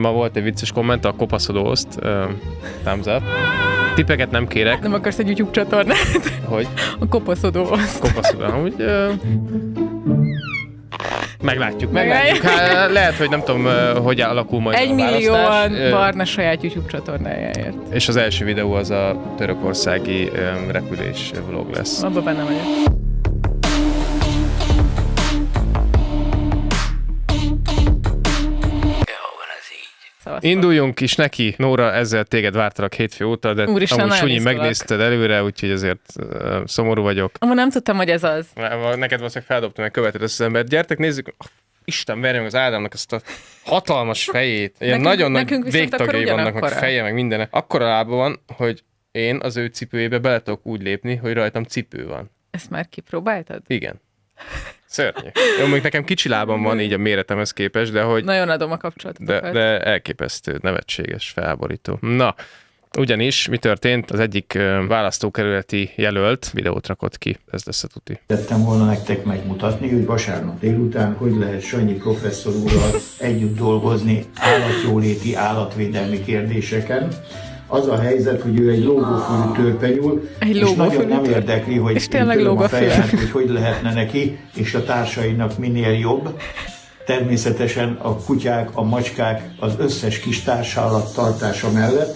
Ma volt egy vicces komment, a kopaszodó oszt, thumbs up. Tippeket nem kérek. Nem akarsz egy YouTube csatornát? Hogy? A kopaszodó oszt. Kopaszodó, amúgy... Meglátjuk. Hát, lehet, hogy nem tudom, hogy alakul majd 1 a választás. 1 millióan Barna saját YouTube csatornájáért. És az első videó az a törökországi repülés vlog lesz. Abba benne vagyok. Induljunk is neki. Nóra, ezzel téged vártalak hétfő óta, de Úristen, amúgy Sunyi elnézlek. megnézted előre, úgyhogy ezért szomorú vagyok. Amúgy nem tudtam, hogy ez az. Neked valószínűleg feldobtam, meg követed ezt az embert. Gyertek, nézzük. Isten, verjem az Ádámnak ezt a hatalmas fejét. Ilyen nagyon nagy végtagjai vannak, meg feje, meg minden. Akkora lába van, hogy én az ő cipőjébe bele tudok úgy lépni, hogy rajtam cipő van. Ezt már kipróbáltad? Igen. Szörnyű. Jó, mondjuk nekem kicsi lábam van így a méretemhez képest, de hogy... Nagyon adom a kapcsolatokat. De elképesztő, nevetséges, felborító. Na, ugyanis mi történt? Az egyik választókerületi jelölt videót rakott ki, ez lesz a tuti. Tettem volna nektek megmutatni, hogy vasárnap délután hogy lehet Sanyi professzor úrral együtt dolgozni állatjóléti, állatvédelmi kérdéseken. Az a helyzet, hogy ő egy lógófülű törpenyúl, és nagyon nem érdekli, hogy és tényleg én a lógófülű. fejemet, hogy lehetne neki és a társainak minél jobb. Természetesen a kutyák, a macskák, az összes kis társallat tartása mellett.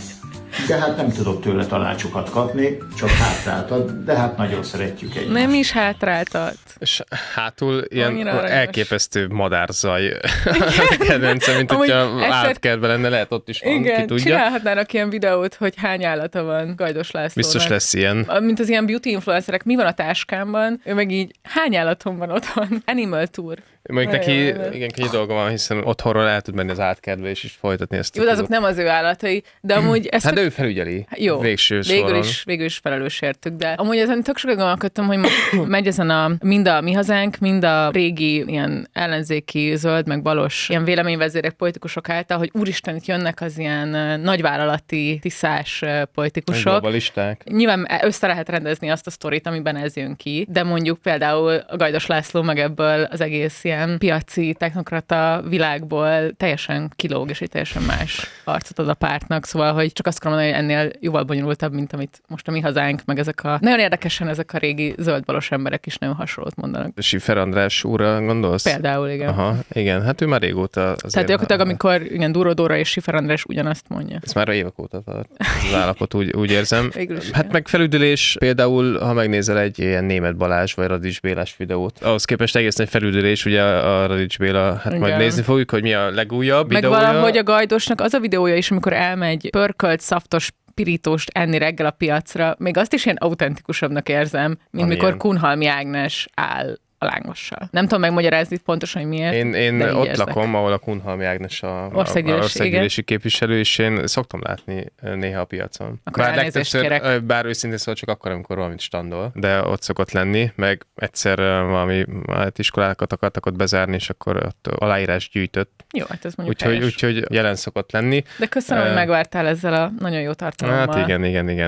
De hát nem tudok tőle tanácsokat kapni, csak hátráltad, de hát nagyon szeretjük egymást. Nem is hátráltat. És hátul ilyen Annyira aranyos. elképesztő madárzaj kedvencem, mint Amúgy hogyha egyszer- állatkertben lenne, lehet ott is van, ki Igen, tudja. csinálhatnának ilyen videót, hogy hány állata van Gajdos Lászlónak. Biztos lesz ilyen. Mint az ilyen beauty influencerek, mi van a táskámban, ő meg így, hány állatom van otthon? Animal Tour. Mondjuk neki Nagyon. igen kicsi dolga van, hiszen otthonról el tud menni az átkertbe és folytatni ezt. Jó, de azok nem az ő állatai, de amúgy ezt Hát de ő felügyeli. jó, Végső soron. végül is felelős értük, de amúgy ezen tök sokat gondolkodtam, hogy megy ezen mind a Mi Hazánk, mind a régi ilyen ellenzéki, zöld, meg balos ilyen véleményvezérek, politikusok által, hogy úristen, itt jönnek az ilyen nagyvállalati, tiszás politikusok. Globalisták. Nyilván össze lehet rendezni azt a sztorit, amiben ez jön ki, de mondjuk például a Gajdos László meg ebből az egész ilyen piaci technokrata világból teljesen kilóg, és egy teljesen más arcot ad a pártnak, szóval, hogy csak azt akarom mondani, hogy ennél jóval bonyolultabb, mint amit most a Mi Hazánk, meg ezek a... Nagyon érdekesen ezek a régi zöldbalos emberek is nagyon hasonlót mondanak. Schiffer András úrra gondolsz? Például, igen. Aha, igen, hát ő már régóta azért... Tehát gyakorlatilag, amikor igen, Duró Dóra és Schiffer András ugyanazt mondja. Ez már évek óta tart, az állapot, úgy érzem. Végül is, Hát igen. meg felüdülés, például, ha megnézel egy ilyen Németh Balázs vagy Radics Bélás videót, ahhoz képest egész nagy felüdülés, ugye a Radics Béla, hát majd Igen. nézni fogjuk, hogy mi a legújabb Meg videója. valahogy a Gajdosnak az a videója is, amikor elmegy pörkölt, szaftos pirítóst enni reggel a piacra, még azt is ilyen autentikusabbnak érzem, mint Van mikor ilyen. Kunhalmi Ágnes áll a lángossal. Nem tudom megmagyarázni pontosan, hogy miért. Én de így ott érzek. lakom, ahol a Kunhalmi Ágnes a Országgyűlési, országgyűlési képviselő, és én szoktam látni néha a piacon. Akkor elnézést kérek. bár őszintén szóval csak akkor, amikor valamit standol, de ott szokott lenni, meg egyszer valami iskolákat akartak ott bezárni, és akkor ott aláírás gyűjtött. Jó, hát ez mondjuk helyes. Úgyhogy jelen szokott lenni. De köszönöm, hogy megvártál ezzel a nagyon jó tartalommal. Hát igen,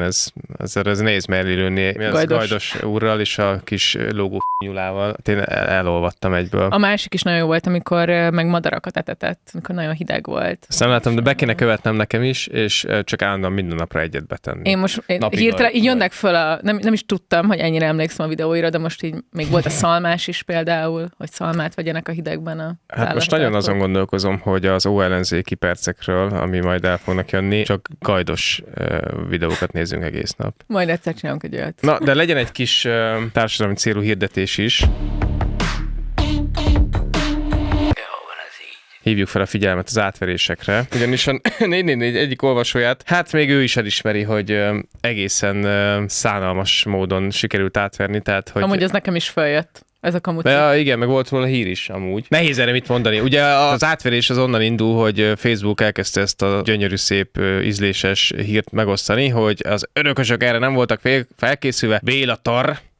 ez nehéz mellé lőni. Mi az Gajdos úrral és a kis lógó nyulával. Én elolvadtam egyből. A másik is nagyon jó volt, amikor meg madarakat etetett, amikor nagyon hideg volt. Azt nem láttam, de be kéne követnem nekem is, és csak állandóan minden napra egyet betenni. Én most Napig hirtelen vagy. így jönnek föl nem is tudtam, hogy ennyire emlékszem a videóira, de most így még volt a szalmás is például, hogy szalmát vegyenek a hidegben a Hát most nagyon azon gondolkozom, hogy az ellenzéki percekről, ami majd el fognak jönni, csak Gajdos videókat nézzünk egész nap. Majd egyszer csinálunk egy olyat. Na, de legyen egy kis társadalmi célú hirdetés is. Hívjuk fel a figyelmet az átverésekre. Ugyanis a 444 egyik olvasóját, hát még ő is elismeri, hogy egészen szánalmas módon sikerült átverni, tehát hogy... Amúgy az nekem is följött. Ez a kamuci. De igen, meg volt róla hír is amúgy. Nehéz erre mit mondani. Ugye az átverés az onnan indul, hogy Facebook elkezdte ezt a gyönyörű, szép, ízléses hírt megosztani, hogy az örökösök erre nem voltak felkészülve. Béla Tar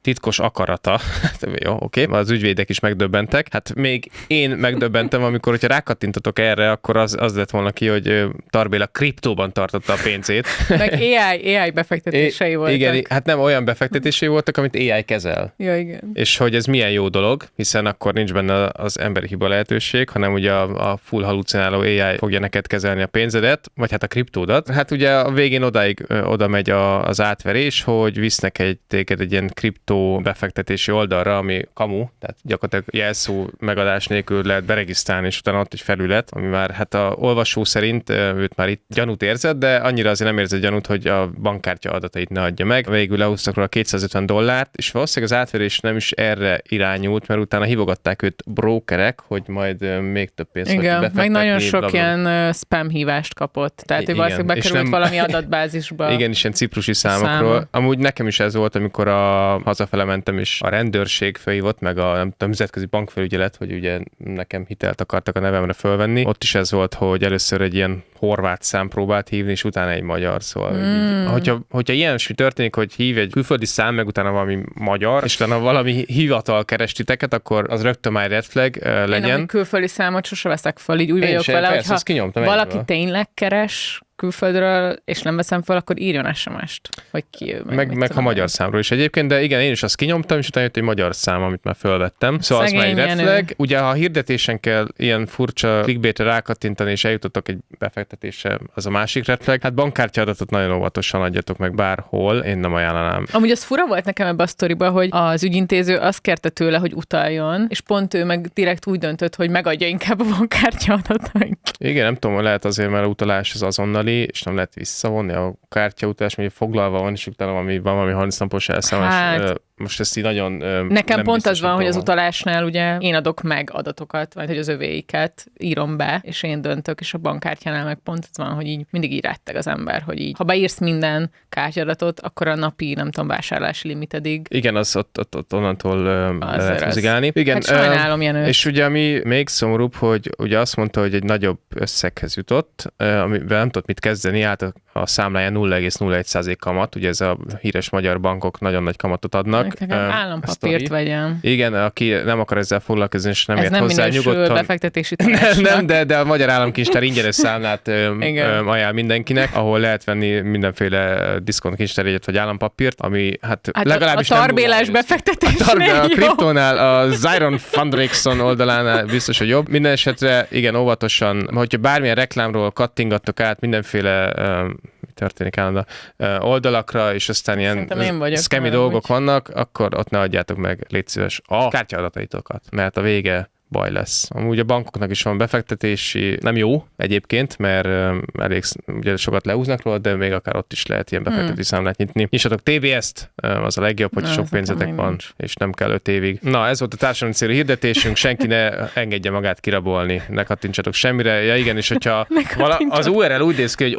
titkos akarata. Jó, oké, az ügyvédek is megdöbbentek. Hát még én megdöbbentem, amikor, hogyha rákattintatok erre, akkor az lett volna ki, hogy Tarbéla kriptóban tartotta a pénzét. Meg AI befektetései voltak. Igen, hát nem olyan befektetései voltak, amit AI kezel. Ja, igen. És hogy ez milyen jó dolog, hiszen akkor nincs benne az emberi hiba lehetőség, hanem ugye a full halucináló AI fogja neked kezelni a pénzedet, vagy hát a kriptódat. Hát ugye a végén oda megy az átverés, hogy visznek téged egy ilyen kriptó befektetési oldalra, ami kamu, tehát gyakorlatilag jelszó megadás nélkül lehet beregisztrálni, és utána ott egy felület, ami már hát a olvasó szerint őt már itt gyanút érzett, de annyira azért nem érzett gyanút, hogy a bankkártya adatait ne adja meg. Végül lehúztak róla $250, és valószínűleg az átverés nem is erre irányult, mert utána hívogatták őt brókerek, hogy majd még több pénzt fog befektetni. Meg nagyon sok ilyen spam hívást kapott. Tehát, hogy valószínűleg bekerült valami adatbázisba. Igen, és ilyen ciprusi számokról. Amúgy nekem is ez volt, amikor hazafele mentem, és a rendőrség felhívott, meg a nemzetközi bankfelügyelet, hogy ugye nekem hitelt akartak a nevemre fölvenni. Ott is ez volt, hogy először egy ilyen horvát szám próbált hívni, és utána egy magyar. Szóval, hogyha ilyesmi történik, hogy hív egy külföldi szám, meg utána valami magyar, és utána valami hivatal keres titeket, akkor az rögtön már red flag legyen. Én a külföldi számot sose veszek fel, így úgy vagyok vele, hogyha valaki tényleg keres külföldről, és nem veszem fel, akkor írjon SMS-t, hogy ki ő. Meg ha magyar számról is egyébként, de igen, én is azt kinyomtam, és utána jött egy magyar szám, amit már fölvettem. Szóval szegény, az már egy red flag. Ugye, ha a hirdetésen kell ilyen furcsa clickbait-re rákattintani, és eljutottak egy befektetésre, az a másik red flag. Hát bankkártya adatot nagyon óvatosan adjatok meg bárhol, én nem ajánlanám. Amúgy az fura volt nekem ebbe a sztoriba, hogy az ügyintéző azt kérte tőle, hogy utaljon, és pont ő meg direkt úgy döntött, hogy megadja inkább a bankkártya adatait. Igen, nem tudom, lehet azért, mert a utalás az azonnali, és nem lehet visszavonni a kártyautalás, mert foglalva van, és utána valami 30 napos elszámolás. Hát, most ezt így nagyon nekem pont az van, hogy az utalásnál ugye én adok meg adatokat, vagy hogy az övéiket írom be, és én döntök, és a bankkártyánál meg pont az van, hogy így mindig így retteg az ember, hogy így, ha beírsz minden kártyadatot, akkor a napi, nem tudom, vásárlási limitedig. Igen, az ott onnantól lehet húzigálni. Igen, hát sajnálom, Jenő. És ugye ami még szomorúbb, hogy ugye azt mondta, hogy egy nagyobb összeghez jutott, amivel nem tudott mit kezdeni, át a számláján 0,01% kamat, ugye ez a híres magyar bankok nagyon nagy kamatot adnak. Állampapírt vegyem. Igen, aki nem akar ezzel foglalkozni, és nem ért hozzá nyugodtan. Befektetési tanácsnak. Nem, de a Magyar Államkincstár ingyenes számlát ajánl mindenkinek, ahol lehet venni mindenféle diszkontkincstárjegyet vagy állampapírt, ami hát legalábbis a tarbélás befektetés. A kriptónál, a Zyron Fundrexon oldalánál biztos, hogy jobb. Minden esetre igen, óvatosan, hogyha bármilyen reklámról kattingattok át mindenféle történik állandóan oldalakra, és aztán ilyen scammy dolgok vannak, akkor ott ne adjátok meg, légy szíves, a kártyaadataitokat, mert a vége baj lesz. Amúgy a bankoknak is van befektetési, nem jó egyébként, mert elég ugye sokat leúznak róla, de még akár ott is lehet ilyen befektetési számlát nyitni. Nyissatok TBS-t, az a legjobb, hogy sok pénzetek van, és nem kell 5 évig. Na, ez volt a társadalmi célú hirdetésünk, senki ne engedje magát kirabolni, ne kattintsatok semmire. Ja igen, és hogyha az URL úgy néz ki, hogy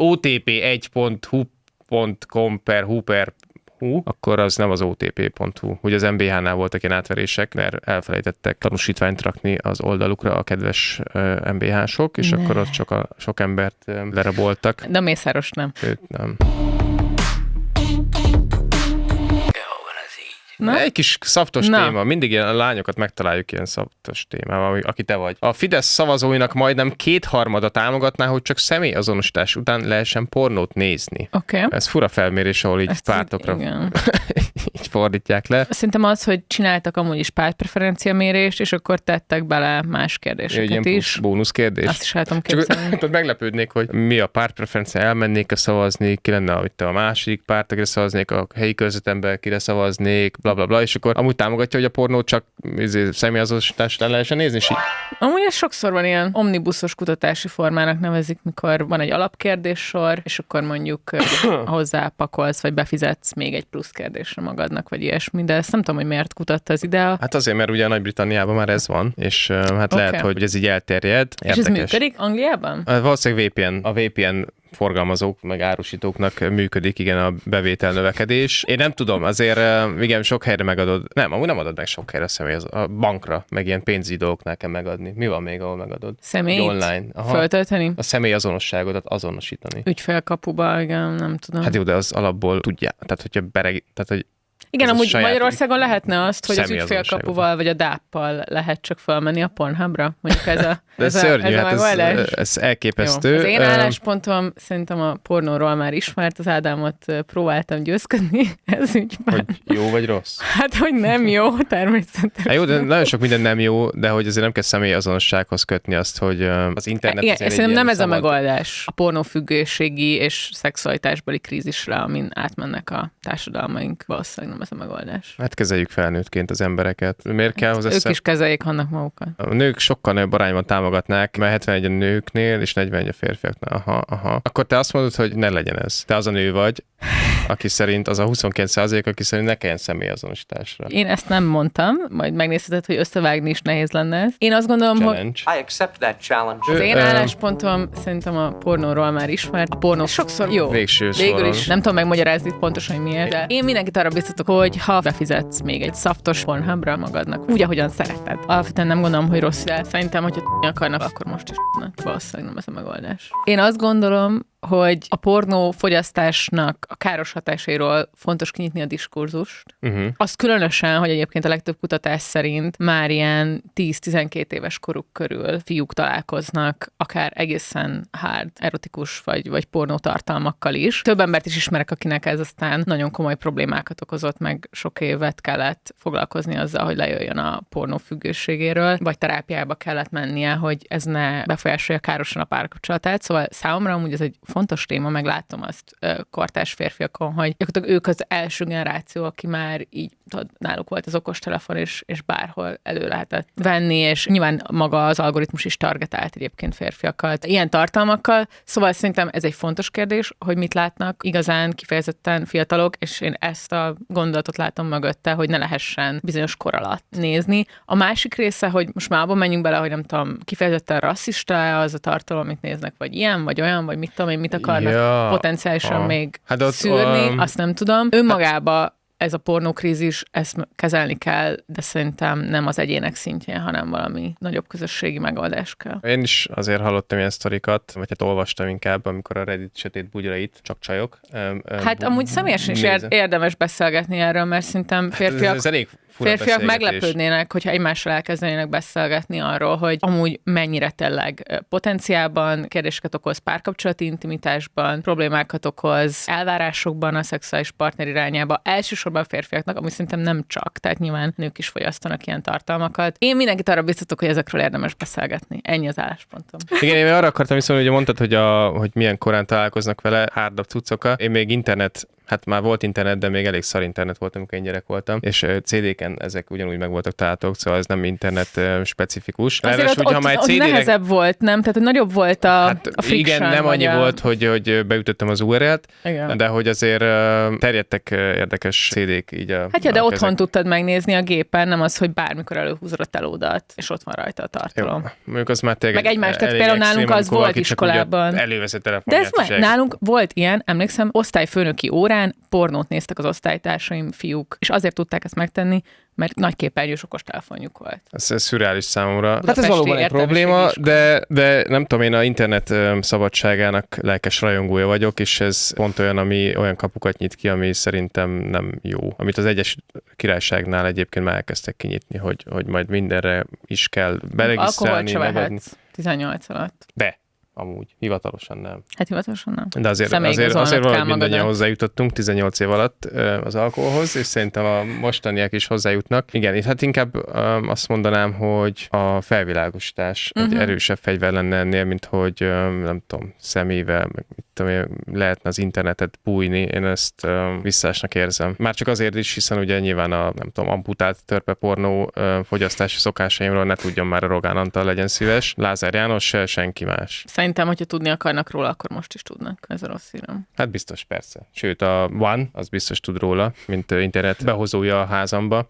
otp1.hu.com/hu/, akkor az nem az otp.hu. Ugye az MBH-nál voltak ilyen átverések, mert elfelejtettek tanúsítványt rakni az oldalukra a kedves MBH-sok, és akkor ott sok embert leraboltak. De Mészáros nem. Őt nem. Egy kis szaftos téma. Mindig ilyen a lányokat megtaláljuk ilyen szaftos témával, aki te vagy. A Fidesz szavazóinak majdnem 2/3 támogatná, hogy csak személyazonosítás után lehessen pornót nézni. Okay. Ez fura felmérés, ahol így pártokra így fordítják le. Szerintem az, hogy csináltak amúgy is pártpreferencia mérést, és akkor tettek bele más kérdéseket is. Bónusz kérdés. Azt is látom képzelni. Csak meglepődnék, hogy mi a pártpreferencia, elmennék szavazni, ki lenne a másik párt, akire szavaznék, a helyi körzetemben kire szavaznék, blablabla, és akkor amúgy támogatja, hogy a pornót csak személyazonosítást el lehessen nézni. Amúgy ez sokszor van ilyen omnibuszos kutatási formának nevezik, mikor van egy alapkérdéssor, és akkor mondjuk hozzápakolsz, vagy befizetsz még egy plusz kérdésre magadnak, vagy ilyesmi, de ezt nem tudom, hogy miért kutatta az IDEA. Hát azért, mert ugye Nagy-Britanniában már ez van, és hát lehet, hogy ez így elterjed. És ez működik Angliában? Valószínűleg a VPN forgalmazók, meg árusítóknak működik, igen, a bevétel növekedés. Én nem tudom, azért igen, sok helyre megadod. Nem, amúgy nem adod meg sok helyre a bankra, meg ilyen pénzügyi dolgoknál kell megadni. Mi van még, ahol megadod? Személyt? Online. Föltölteni? A személyazonosságodat azonosítani. Ügyfélkapuba, igen, nem tudom. Hát jó, de az alapból tudja. Tehát, hogy Igen, amúgy Magyarországon lehetne azt, hogy az ügyfélkapuval vagy a DAP-pal lehet csak felmenni a Pornhubra. Mondjuk ez szörnyű, a megoldás. Ez elképesztő. Jó. Az én álláspontom szerintem a pornóról már ismert, az Ádámot próbáltam győzködni ez ügyben. Hogy jó vagy rossz? Hát, hogy nem jó, természetesen. Jó, de nagyon sok minden nem jó, de hogy azért nem kell személyazonossághoz kötni azt, hogy az internet... Igen, szerintem nem ez a megoldás a pornófüggőségi és szexualitásbeli krízisre, amin átmennek a társadalmaink. Valószínűleg nem ez a megoldás. Hát kezeljük felnőttként az embereket. Miért kell hozzá? Ők is kezeljék annak magukat. A nők sokkal nagyobb arányban támogatnák, mert 71 a nőknél és 41 a férfiaknál. Aha. Akkor te azt mondod, hogy ne legyen ez. Te az a nő vagy, aki szerint az a 29%, aki szerint ne kelljen személyazonosításra. Én ezt nem mondtam, majd megnézheted, hogy összevágni is nehéz lenne ez. Én azt gondolom, challenge. hogy... I accept that challenge. Az én álláspontom szerintem a pornóról már ismert. A pornó sokszor jó. Végső Végül soron. is. Nem tudom megmagyarázni pontosan, hogy miért, de én mindenkit arra biztatok, hogy ha befizetsz még egy szaftos Pornhubra magadnak, úgy, ahogyan szereted. Alapvetően nem gondolom, hogy rossz jel. Szerintem, hogyha akarnak, akkor most is tudnak. Valószínűleg nem ez a megoldás. Én azt gondolom, hogy a pornó fogyasztásnak a káros hatásairól fontos kinyitni a diskurzust. Az különösen, hogy egyébként a legtöbb kutatás szerint már ilyen 10-12 éves koruk körül fiúk találkoznak akár egészen hard, erotikus vagy pornó tartalmakkal is. Több embert is ismerek, akinek ez aztán nagyon komoly problémákat okozott, meg sok évet kellett foglalkozni azzal, hogy lejöjjön a pornó függőségéről, vagy terápiába kellett mennie, hogy ez ne befolyásolja károsan a párkapcsolatát. Szóval számomra amúgy ez egy fontos téma, meg látom azt kortárs férfiakon, hogy ők az első generáció, aki már így, tudod, náluk volt az okostelefon, és bárhol elő lehetett venni, és nyilván maga az algoritmus is targetált egyébként férfiakat ilyen tartalmakkal. Szóval szerintem ez egy fontos kérdés, hogy mit látnak igazán kifejezetten fiatalok, és én ezt a gondolatot látom mögötte, hogy ne lehessen bizonyos kor alatt nézni. A másik része, hogy most már abban menjünk bele, hogy nem tudom, kifejezetten rasszista az a tartalom, amit néznek, vagy ilyen, vagy olyan, vagy mit tudom én, mit akarnak potenciálisan még szűrni, azt nem tudom. Önmagába ez a pornókrízis, ezt kezelni kell, de szerintem nem az egyének szintjén, hanem valami nagyobb közösségi megoldás kell. Én is azért hallottam ilyen sztorikat, vagy hát olvastam inkább, amikor a Reddit sötét bugyrait, csak csajok. Hát amúgy személyesen is érdemes beszélgetni erről, mert szerintem férfiak meglepődnének, hogyha egymással elkezdenének beszélgetni arról, hogy amúgy mennyire tényleg potenciálban kérdéseket okoz párkapcsolati intimitásban, problémákat okoz elvárásokban a szexuális partner irányába, elsősorban a férfiaknak, ami szerintem nem csak, tehát nyilván nők is fogyasztanak ilyen tartalmakat. Én mindenkit arra biztatok, hogy ezekről érdemes beszélgetni. Ennyi az álláspontom. Igen, én arra akartam viszont, hogy mondtad, hogy milyen korán találkoznak vele, hárdabb cuccokkal. Én még hát már volt internet, de még elég szar internet volt, amikor én gyerek voltam, és CD-ken ezek ugyanúgy meg voltak találhatók, szóval ez nem internet specifikus. Azért ott nehezebb volt, nem? Tehát nagyobb volt a friction. Igen, nem annyi volt, hogy beütöttem az URL-t, de hogy azért terjedtek érdekes CD-k így a... Hát ja, de otthon tudtad megnézni a gépen, nem az, hogy bármikor előhúzod a telódat, és ott van rajta a tartalom. Jó, mondjuk az már tényleg meg egymást, tehát például nálunk az volt iskolában. Előveszett telefonját. De ez nálunk volt ilyen, emlékszem, osztályfőnöki órán pornót néztek az osztálytársaim, fiúk, és azért tudták ezt megtenni, mert nagy képernyős okostelefonjuk volt. Ez szürreális számomra. Hát ez valóban egy probléma, de nem tudom, én a internet szabadságának lelkes rajongója vagyok, és ez pont olyan kapukat nyit ki, ami szerintem nem jó. Amit az Egyesült Királyságnál egyébként már elkezdtek kinyitni, hogy majd mindenre is kell beregisztrálni. Alkoholt se vehetsz 18 alatt. De amúgy. Hivatalosan nem. Hát hivatalosan nem. De azért valahogy mindannyian hozzájutottunk 18 év alatt az alkoholhoz, és szerintem a mostaniak is hozzájutnak. Igen, hát inkább azt mondanám, hogy a felvilágosítás egy erősebb fegyver lenne ennél, mint hogy nem tudom, szemével, meg mit tudom, lehetne az internetet bújni. Én ezt visszásnak érzem. Már csak azért is, hiszen ugye nyilván a nem tudom, amputált törpepornó fogyasztási szokásaimról ne tudjon már a Rogán Antal, legyen szíves. Lázár János se, senki más. Szerintem, hogyha tudni akarnak róla, akkor most is tudnak. Ez a rossz hírem. Hát biztos, persze. Sőt, a One, az biztos tud róla, mint internet behozója a házamba.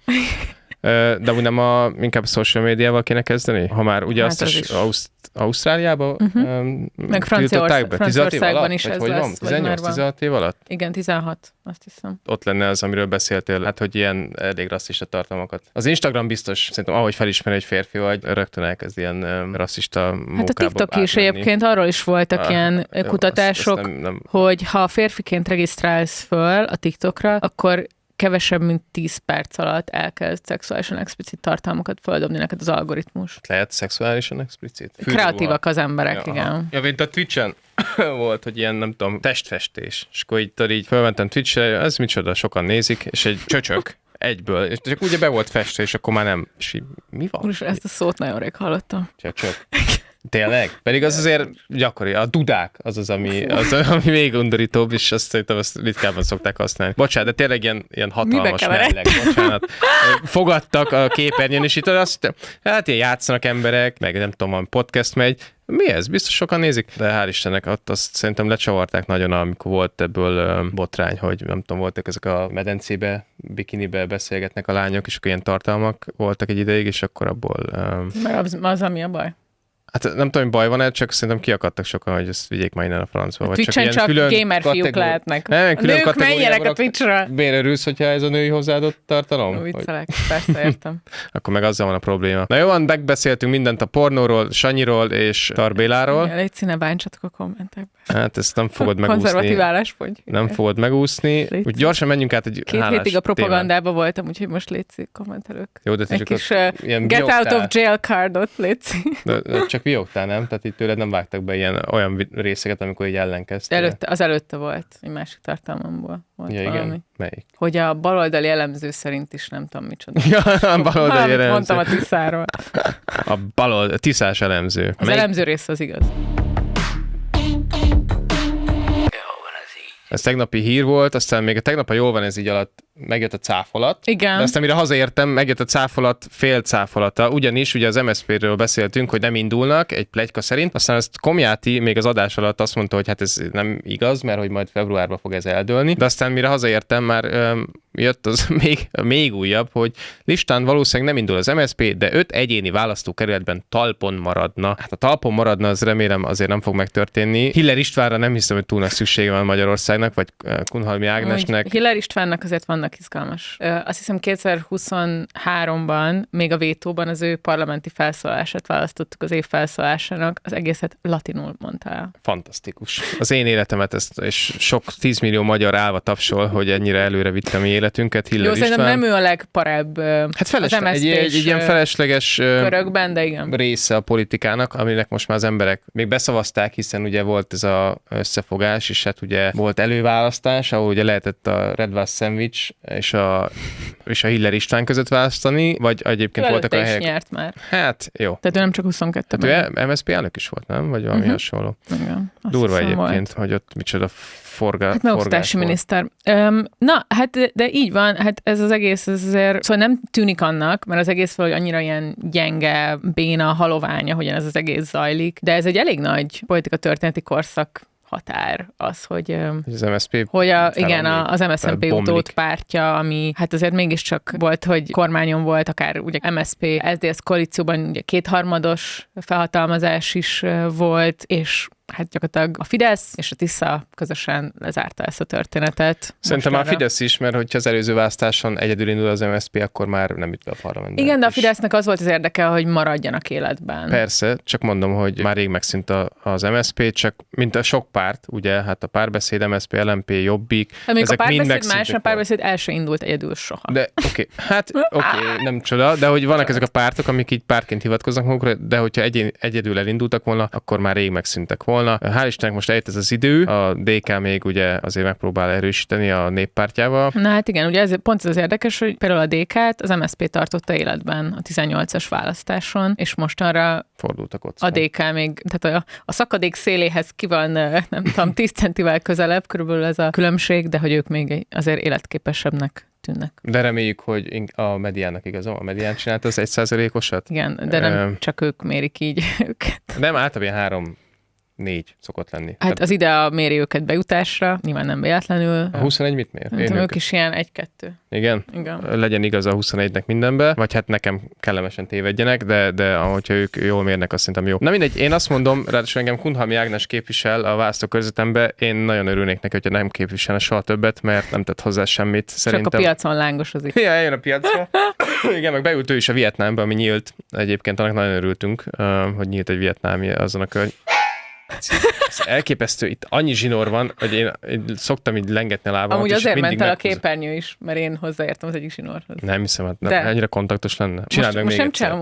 De úgy nem inkább a social médiával kéne kezdeni? Ha már ugye hát azt Ausztráliában meg Franciaországban is ez lesz. 18-16 év alatt? Igen, 16, azt hiszem. Ott lenne az, amiről beszéltél, hát hogy ilyen elég rasszista tartalmakat. Az Instagram biztos, szerintem ahogy felismeri, hogy férfi vagy, rögtön elkezd ilyen rasszista mókába. Hát a TikTok is egyébként, arról is voltak ilyen kutatások, hogy ha férfiként regisztrálsz föl a TikTokra, akkor kevesebb, mint 10 perc alatt elkezd szexuálisan explicit tartalmakat földobni neked az algoritmus. Lehet szexuálisan explicit? Kreatívak az emberek, igen. Ja, mint a Twitch-en volt, hogy ilyen, nem tudom, testfestés. És akkor így fölmentem Twitch-re, ez micsoda, sokan nézik, és egy csöcsök egyből, és csak ugye be volt festve, és akkor már nem. És így, mi van? Úristen, ezt a szót nagyon rég hallottam. Csöcsök. Tényleg? Pedig az azért gyakori. A dudák az, ami még undorítóbb, és azt szerintem azt ritkában szokták használni. Bocsánat, de tényleg ilyen hatalmas melleg. Bocsánat. Fogadtak a képernyőn, és itt azt, hát ilyen játszanak emberek, meg nem tudom, a podcast megy. Mi ez? Biztos sokan nézik? De hál' Istennek, azt szerintem lecsavarták nagyon, amikor volt ebből botrány, hogy nem tudom, voltak ezek a medencébe, bikinibe beszélgetnek a lányok, és akkor ilyen tartalmak voltak egy ideig, és akkor abból... Mert az ami a baj. Hát nem tudom, hogy baj van-e, csak szerintem kiakadtak sokan, hogy ezt vigyék már innen a francba. Twitch-en csak gamer fiúk lehetnek. A nők menjenek a Twitch-ra. Miért örülsz, hogyha ez a női hozzáadott tartalom? Viccelek, persze értem. Akkor meg azzal van a probléma. Na jó, van, megbeszéltünk mindent a pornóról, Sanyiról és Tarbéláról. Légy színe, bántsatok a kommentekbe. Hát ezt nem fogod megúszni. Konzervatív álláspont. Nem fogod megúszni. Úgy gyorsan menjünk át egy 2 hétig a propagandában voltam, úgyhogy most légy színe, kommentelők. Jó, de egy kis get out of jail cardot, légy színe. Csak viogtál, nem? Tehát így tőled nem vágtak be olyan részeket, amikor így ellenkeztél. Az előtte volt, egy másik tartalmamból volt ja, valami. Igen? Melyik? Hogy a baloldali elemző szerint is nem tudom micsoda. Ja, a baloldali elemző. Mondtam a Tiszáról. A Tiszás elemző. Az elemző rész az igaz. Ez tegnapi hír volt, aztán még a tegnap a Jól van ez így alatt megjött a cáfolat. Igen. De aztán mire hazaértem, megjött a cáfolat fél cáfolata. Ugyanis ugye az MSZP-ről beszéltünk, hogy nem indulnak egy pletyka szerint. Aztán ezt Komjáti még az adás alatt azt mondta, hogy hát ez nem igaz, mert hogy majd februárban fog ez eldőlni. De aztán mire hazaértem, már jött az még újabb, hogy listán valószínűleg nem indul az MSZP, de 5 egyéni választókerületben talpon maradna. Hát a talpon maradna, az remélem azért nem fog megtörténni. Hiller Istvánra nem hiszem, hogy túl nagy szüksége van Magyarországnak, vagy Kunhalmi Ágnesnek. Hiller Istvánnak azért vannak izgalmas. Azt hiszem 2023-ban, még a vétóban az ő parlamenti felszólását választottuk az év felszólásának, az egészet latinul mondta el. Fantasztikus. Az én életemet ezt, és sok 10 millió magyar állva tapsol, hogy ennyire előre vitte a mi életünket. Hiller István. Szerintem nem ő a legparább hát egy ilyen felesleges körökben, de igen. Része a politikának, aminek most már az emberek még beszavazták, hiszen ugye volt ez az összefogás, és hát ugye volt előválasztás, ahol ugye lehetett a Red Wall Sandwich és a Hiller István között választani, vagy egyébként voltak a helyek. Nyert már. Hát, jó. Tehát ő nem csak 22-ben. Ő MSZP elnök is volt, nem? Vagy valami hasonló. Igen. Durva egyébként, hogy ott micsoda Hát megoktatási miniszter. Na, hát de így van, hát ez az egész ez azért, szóval nem tűnik annak, mert az egész valahogy annyira ilyen gyenge, béna, halovány, ahogyan ez az egész zajlik, de ez egy elég nagy politika történeti korszak határ az, hogy az MSZP az MSZNP utód pártja, ami hát azért mégiscsak volt, hogy kormányon volt, akár ugye MSZP, SZDSZ koalícióban ugye 2/3 felhatalmazás is volt, és hát gyakorlatilag a Fidesz és a Tisza közösen lezárta ezt a történetet. Szerintem már a Fidesz is, mert hogyha az előző választáson egyedül indul az MSZP, akkor már nem jut be a parlamentbe. Igen, de a Fidesznek az volt az érdeke, hogy maradjanak életben. Persze, csak mondom, hogy már rég megszűnt az MSZP, csak mint a sok párt, ugye, hát a Párbeszéd, MSZP, LMP, Jobbik. Még a Párbeszéd más, a Párbeszéd el se indult egyedül soha. De oké, nem csoda, de hogy vannak ezek a pártok, amik így pártként hivatkoznak magukra, de hogyha egyedül elindultak volna, akkor már rég megszűntek volna. Hál' Istennek most eljött ez az idő, a DK még ugye azért megpróbál erősíteni a néppártjával. Na hát igen, ugye pont ez az érdekes, hogy például a DK-t az MSZP tartotta életben a 18-as választáson, és mostanra fordultak ott. A DK még, tehát a szakadék széléhez ki van, nem tudom, 10 centivel közelebb, körülbelül ez a különbség, de hogy ők még azért életképesebbnek tűnnek. De reméljük, hogy a mediának igazam, a medián csinálta az 1%-osat. Igen, de nem csak ők mérik így őket. Nem, általában 3-4 szokott lenni. Hát az ide méri őket bejutásra, nyilván nem véletlenül. A 21 mit mér? Nem ők is ilyen 1-2. Igen? Legyen igaz a 21-nek mindenbe, vagy hát nekem kellemesen tévedjenek, de ahogyha ők jól mérnek, azt szerintem jó. Na mindegy, én azt mondom, ráadásul engem Kunhalmi Ágnes képvisel a választókörzetembe, én nagyon örülnék neki, hogyha nem képviselne soha többet, mert nem tett hozzá semmit. Szerintem. Csak a piacon lángosozik. Ja, eljön a piacra. Igen, meg beült ő is a Vietnámba, ami nyílt. Egyébként annak nagyon örültünk, hogy nyílt egy vietnámi azon a Ez elképesztő, itt annyi zsinór van, hogy én szoktam így lengetni a lábamat. Amúgy azért ment el a képernyő is, mert én hozzáértem az egyik zsinórhoz. Nem hiszem, hát ennyire kontaktos lenne. Csináld meg még egyszer.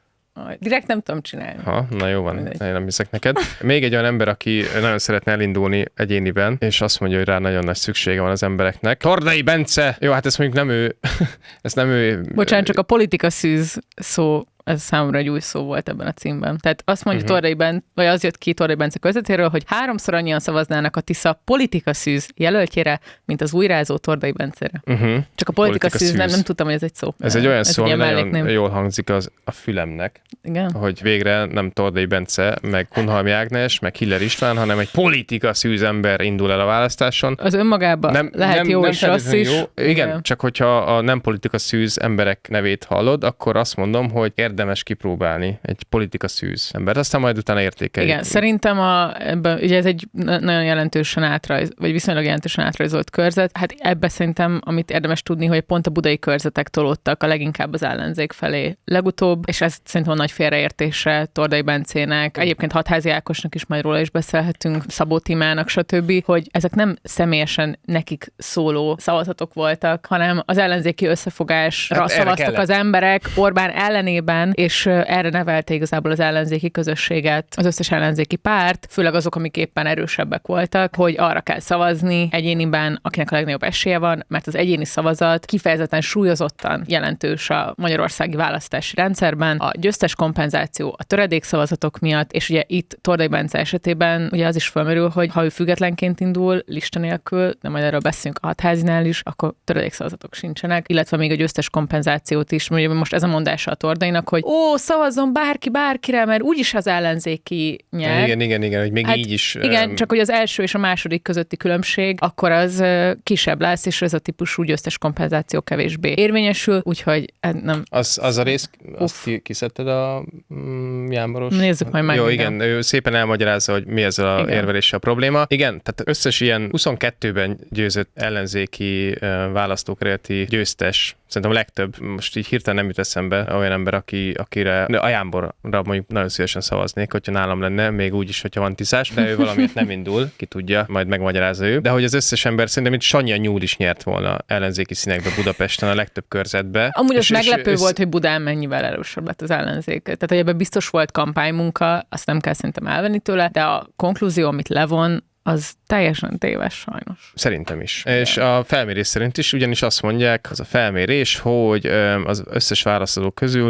Direkt nem tudom csinálni. Na jó van, én nem hiszek neked. Még egy olyan ember, aki nagyon szeretne elindulni egyéniben, és azt mondja, hogy rá nagyon nagy szüksége van az embereknek. Tordai Bence! Jó, hát ezt mondjuk nem ő. Ezt nem ő. Bocsánat, csak a politika szűz szó, ez számomra egy új szó volt ebben a címben. Tehát azt mondja Tordai Bence, vagy az jött ki Tordai Bence közvetéről, hogy 3-szor annyian szavaznának a Tisza politika szűz jelöltjére, mint az újrázó Tordai Bencére. Csak a politika szűz, nem tudtam, hogy ez egy szó. Ez egy olyan szó, ami nagyon jól hangzik a fülemnek. Igen. Hogy végre nem Tordai Bence, meg Kunhalmi Ágnes, meg Hiller István, hanem egy politika szűz ember indul el a választáson. Az önmagában lehet jó és rossz is. Jó. Igen, csak hogyha a nem politika szűz emberek nevét hallod, akkor azt mondom, hogy érdemes kipróbálni egy politika szűz embert, aztán majd utána értékeljük. Igen, szerintem ugye ez egy nagyon jelentősen vagy viszonylag jelentősen átrajzolt körzet. Hát ebbe szerintem, amit érdemes tudni, hogy pont a budai körzetek tolódtak a leginkább az ellenzék felé legutóbb, és ez szerintem a nagy félreértése Tordai Bencének, egyébként Hatházi Ákosnak is majd róla is beszélhetünk, Szabó Timának, stb., hogy ezek nem személyesen nekik szóló szavazatok voltak, hanem az ellenzéki összefogásra szavaztak az emberek Orbán ellenében, és erre nevelte igazából az ellenzéki közösséget, az összes ellenzéki párt, főleg azok, amik éppen erősebbek voltak, hogy arra kell szavazni egyéniben, akinek a legnagyobb esélye van, mert az egyéni szavazat kifejezetten súlyozottan jelentős a magyarországi választási rendszerben, a győztes kompenzáció, a töredékszavazatok miatt, és ugye itt Tordai Bence esetében ugye az is felmerül, hogy ha ő függetlenként indul, lista nélkül, de majd erről beszélünk a Hatházinál is, akkor töredékszavazatok sincsenek, illetve még a győztes kompenzációt is, ugye most ez a mondása a Tordainak, hogy szavazzon bárkire, mert úgyis az ellenzéki nyer. Igen, hogy még így is. Igen, csak hogy az első és a második közötti különbség, akkor az kisebb lesz, és ez a típusú győztes kompenzáció kevésbé érvényesül, úgyhogy nem. Az a rész, azt kiszedted a Jámboros? Nézzük majd meg. Jó, igen, ő szépen elmagyarázza, hogy mi ez a érvelése a probléma. Igen, tehát összes ilyen 22-ben győzött ellenzéki választókerületi győztes, szerintem a legtöbb, most így hirtelen nem jut eszembe olyan ember, akire a Jámborra mondjuk nagyon szívesen szavaznék, hogyha nálam lenne, még úgy is, hogyha van Tiszás, de ő valamiért nem indul, ki tudja, majd megmagyarázza ő. De hogy az összes ember szerintem, mint Sanya Nyúl is nyert volna ellenzéki színekbe Budapesten a legtöbb körzetbe. Amúgy az meglepő volt, hogy Budán mennyivel erősebb lett az ellenzék. Tehát, hogy ebben biztos volt kampánymunka, azt nem kell szerintem elvenni tőle, de a konklúzió, amit levon, az teljesen téves sajnos. Szerintem is. De. És a felmérés szerint is ugyanis azt mondják, az a felmérés, hogy az összes választók közül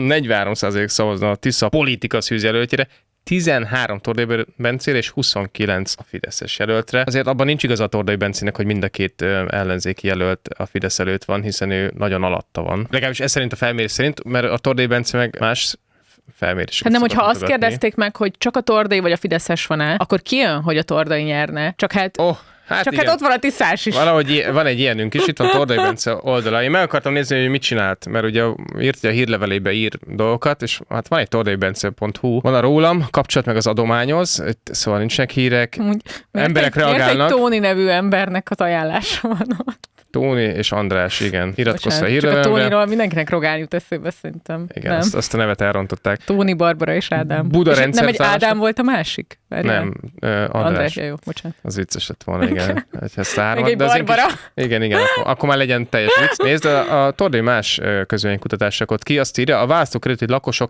43% szavazna a Tisza politika szűz jelöltjére, 13 Tordai Bencére és 29 a Fideszes jelöltre. Azért abban nincs igaz a Tordai Bencének, hogy mind a két ellenzéki jelölt a Fidesz előtt van, hiszen ő nagyon alatta van. Legalábbis ez szerint a felmérés szerint, mert a Tordai Bence meg más felméréseket. Hát nem, hogyha azt kérdezték meg, hogy csak a Tordai vagy a Fideszes van-e, akkor ki jön, hogy a Tordai nyerne? Csak hát Hát ott van a Tiszás is. Valahogy van egy ilyenünk is, itt van Tordai Bence oldala. Én meg akartam nézni, hogy mit csinált, mert ugye írt a hírlevelébe ír dolgokat, és hát van egy tordaibence.hu, van a rólam, kapcsolat meg az adományoz, szóval nincsenek hírek, emberek reagálnak. Egy Tóni nevű embernek az ajánlása van ott. Tóni és András, igen. Iratkozz a hírlevelemre. Csak a Tóniról mindenkinek Rogán jut eszébe, szerintem. Igen, azt a nevet elrontották. Tóni, Barbara és Ádám. Buda és nem egy Ádám volt a másik? Nem, András, jó, bocsánat. Az vicces lett volna, igen. Még egy Barbara. Igen, akkor már legyen teljes vicc. Nézd, a Tordai más közvéleménykutatásokot ki, azt írja, a választókerületi lakosok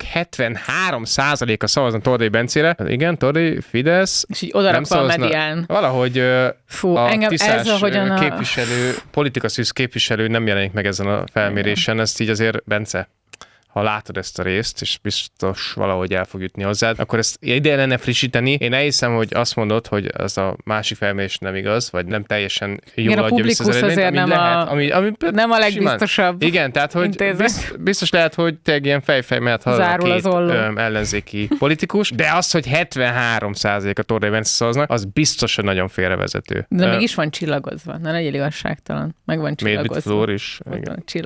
73%-a szavazna Tordai Bencére. Igen, Tordai, Fidesz. És így odarakva a medián. Valahogy a Tiszás képviselő, politikaszűz képviselő nem jelenik meg ezen a felmérésen, ezt így azért, Bence, ha látod ezt a részt, és biztos valahogy el fog jutni hozzád, akkor ezt ide lenne frissíteni. Én elhiszem, hogy azt mondod, hogy az a másik felmérés nem igaz, vagy nem teljesen jól adja vissza az eredményt, ami lehet. Ami nem a legbiztosabb. Igen, tehát hogy biztos lehet, hogy te ilyen fejfej mellett hallod a két ellenzéki politikus, de az, hogy 73% a Tordai Bence szavaznak, az biztos, hogy nagyon félrevezető. De még is van csillagozva, ne legyél igazságtalan. Meg van csillagozva. Flór is. Van csillag.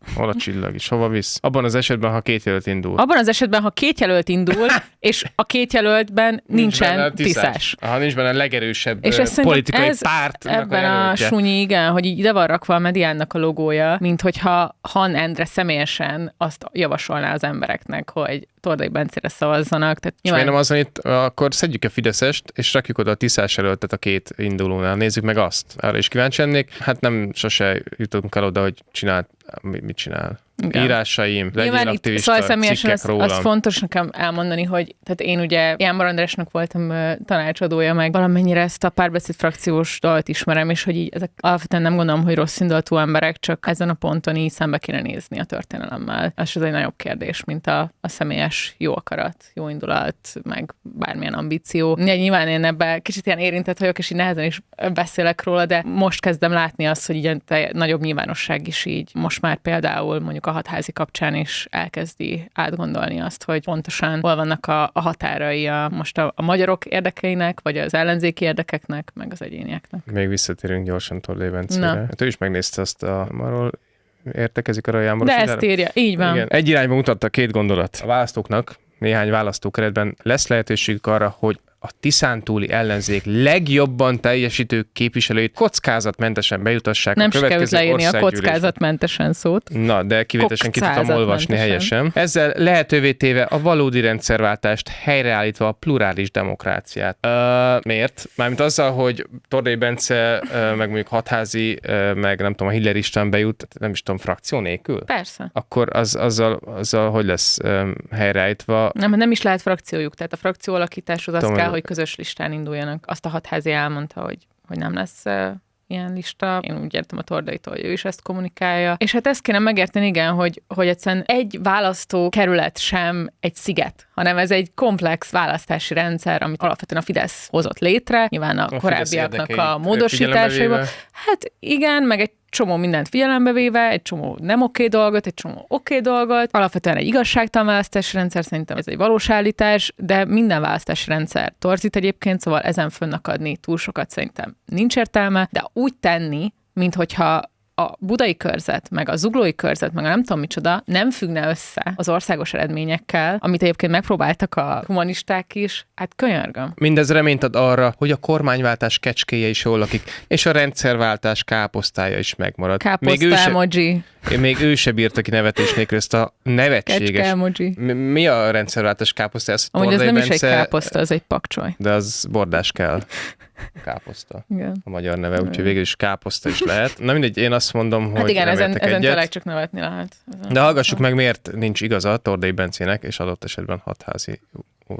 Hol a csillag is? Hova visz? Abban az esetben, ha 2 jelölt indul. Abban az esetben, ha 2 jelölt indul, és a 2 jelöltben nincsen tiszás. Ha nincs benne a legerősebb és politikai párt. Ebben a sunyi, igen, hogy így ide van rakva a mediánnak a logója, mint hogyha Han Endre személyesen azt javasolná az embereknek, hogy Tordai Bencére szavazzanak. Tehát nyilván... És miért nem azon itt, akkor szedjük a Fideszest, és rakjuk oda a tiszás jelöltet a 2 indulónál. Nézzük meg azt. Arra is kíváncsi lennék. Hát nem sose jutunk el oda, hogy mit csinál. Igen. Írásaim, legyél aktivista, cikkek rólam. Az fontos nekem elmondani, hogy tehát én ugye Jánbor Andrásnak voltam tanácsadója, meg valamennyire ezt a Párbeszéd frakciós dalt ismerem, és hogy így ezek alapvetően nem gondolom, hogy rossz indulatú emberek, csak ezen a ponton így szembe kéne nézni a történelemmel. Ez egy nagyobb kérdés, mint a személyes jó akarat, jó indulat, meg bármilyen ambíció. Nyilván én ebben kicsit ilyen érintett vagyok, és így nehezen is beszélek róla, de most kezdem látni azt, hogy így a nagyobb nyilvánosság is így most már például mondjuk a hatházi kapcsán is elkezdi átgondolni azt, hogy pontosan hol vannak a határai most a magyarok érdekeinek, vagy az ellenzéki érdekeknek, meg az egyénieknek. Még visszatérünk gyorsan Tordai Bencére. Hát ő is megnézte azt arról értekezik arra a Jánboros. De ezt írja, így van. Igen. Egy irányba mutatta 2 gondolat. A választóknak néhány választókeretben lesz lehetőségük arra, hogy a tiszántúli ellenzék legjobban teljesítő képviselőit kockázatmentesen bejutassák nem a következő országgyűlésbe. Nem sikerült leírni a kockázatmentesen szót. Na, de kivételesen ki tudtam olvasni helyesen. Ezzel lehetővé téve a valódi rendszerváltást, helyreállítva a plurális demokráciát. Miért? Mármint azzal, hogy Tordai Bence, meg mondjuk Hatházi, meg nem tudom, a Hiller István bejut, nem is tudom, frakció nélkül? Persze. Akkor azzal hogy lesz helyreállítva? Nem is lehet frakciójuk, tehát a frakció alakításhoz az kell, hogy közös listán induljanak. Azt a Hatházi elmondta, hogy nem lesz ilyen lista. Én úgy értem a Tordaitól, hogy ő is ezt kommunikálja. És hát ezt kéne megérteni, igen, hogy egyszerűen egy választókerület sem egy sziget, hanem ez egy komplex választási rendszer, amit alapvetően a Fidesz hozott létre, nyilván a korábbiaknak a módosításaival. Hát igen, meg egy csomó mindent figyelembe véve, egy csomó nem oké dolgot, egy csomó oké dolgot. Alapvetően egy igazságtalan választási rendszer, szerintem ez egy valós állítás, de minden választási rendszer torzít egyébként, szóval ezen fönnakadni túl sokat szerintem nincs értelme, de úgy tenni, minthogyha a budai körzet, meg a zuglói körzet, meg a nem tudom micsoda, nem függne össze az országos eredményekkel, amit egyébként megpróbáltak a humanisták is, hát könyörgöm. Mindez reményt ad arra, hogy a kormányváltás kecskéje is jól lakik, és a rendszerváltás káposztája is megmarad. Káposzta emoji. Még ő se bírta ki nevetés nélkül ezt a nevetséges... Kecske emoji. Mi a rendszerváltás káposztája? Amúgy ez nem is egy káposzta, az egy pakcsoly. De az bordás kell. Káposzta. Igen. A magyar neve, úgyhogy végül is káposzta is lehet. Na mindegy, én azt mondom, hogy hát igen, ezen tényleg csak nevetni lehet. De hallgassuk meg, miért nincs igaza Tordai Bencének, és adott esetben Hatházi úr.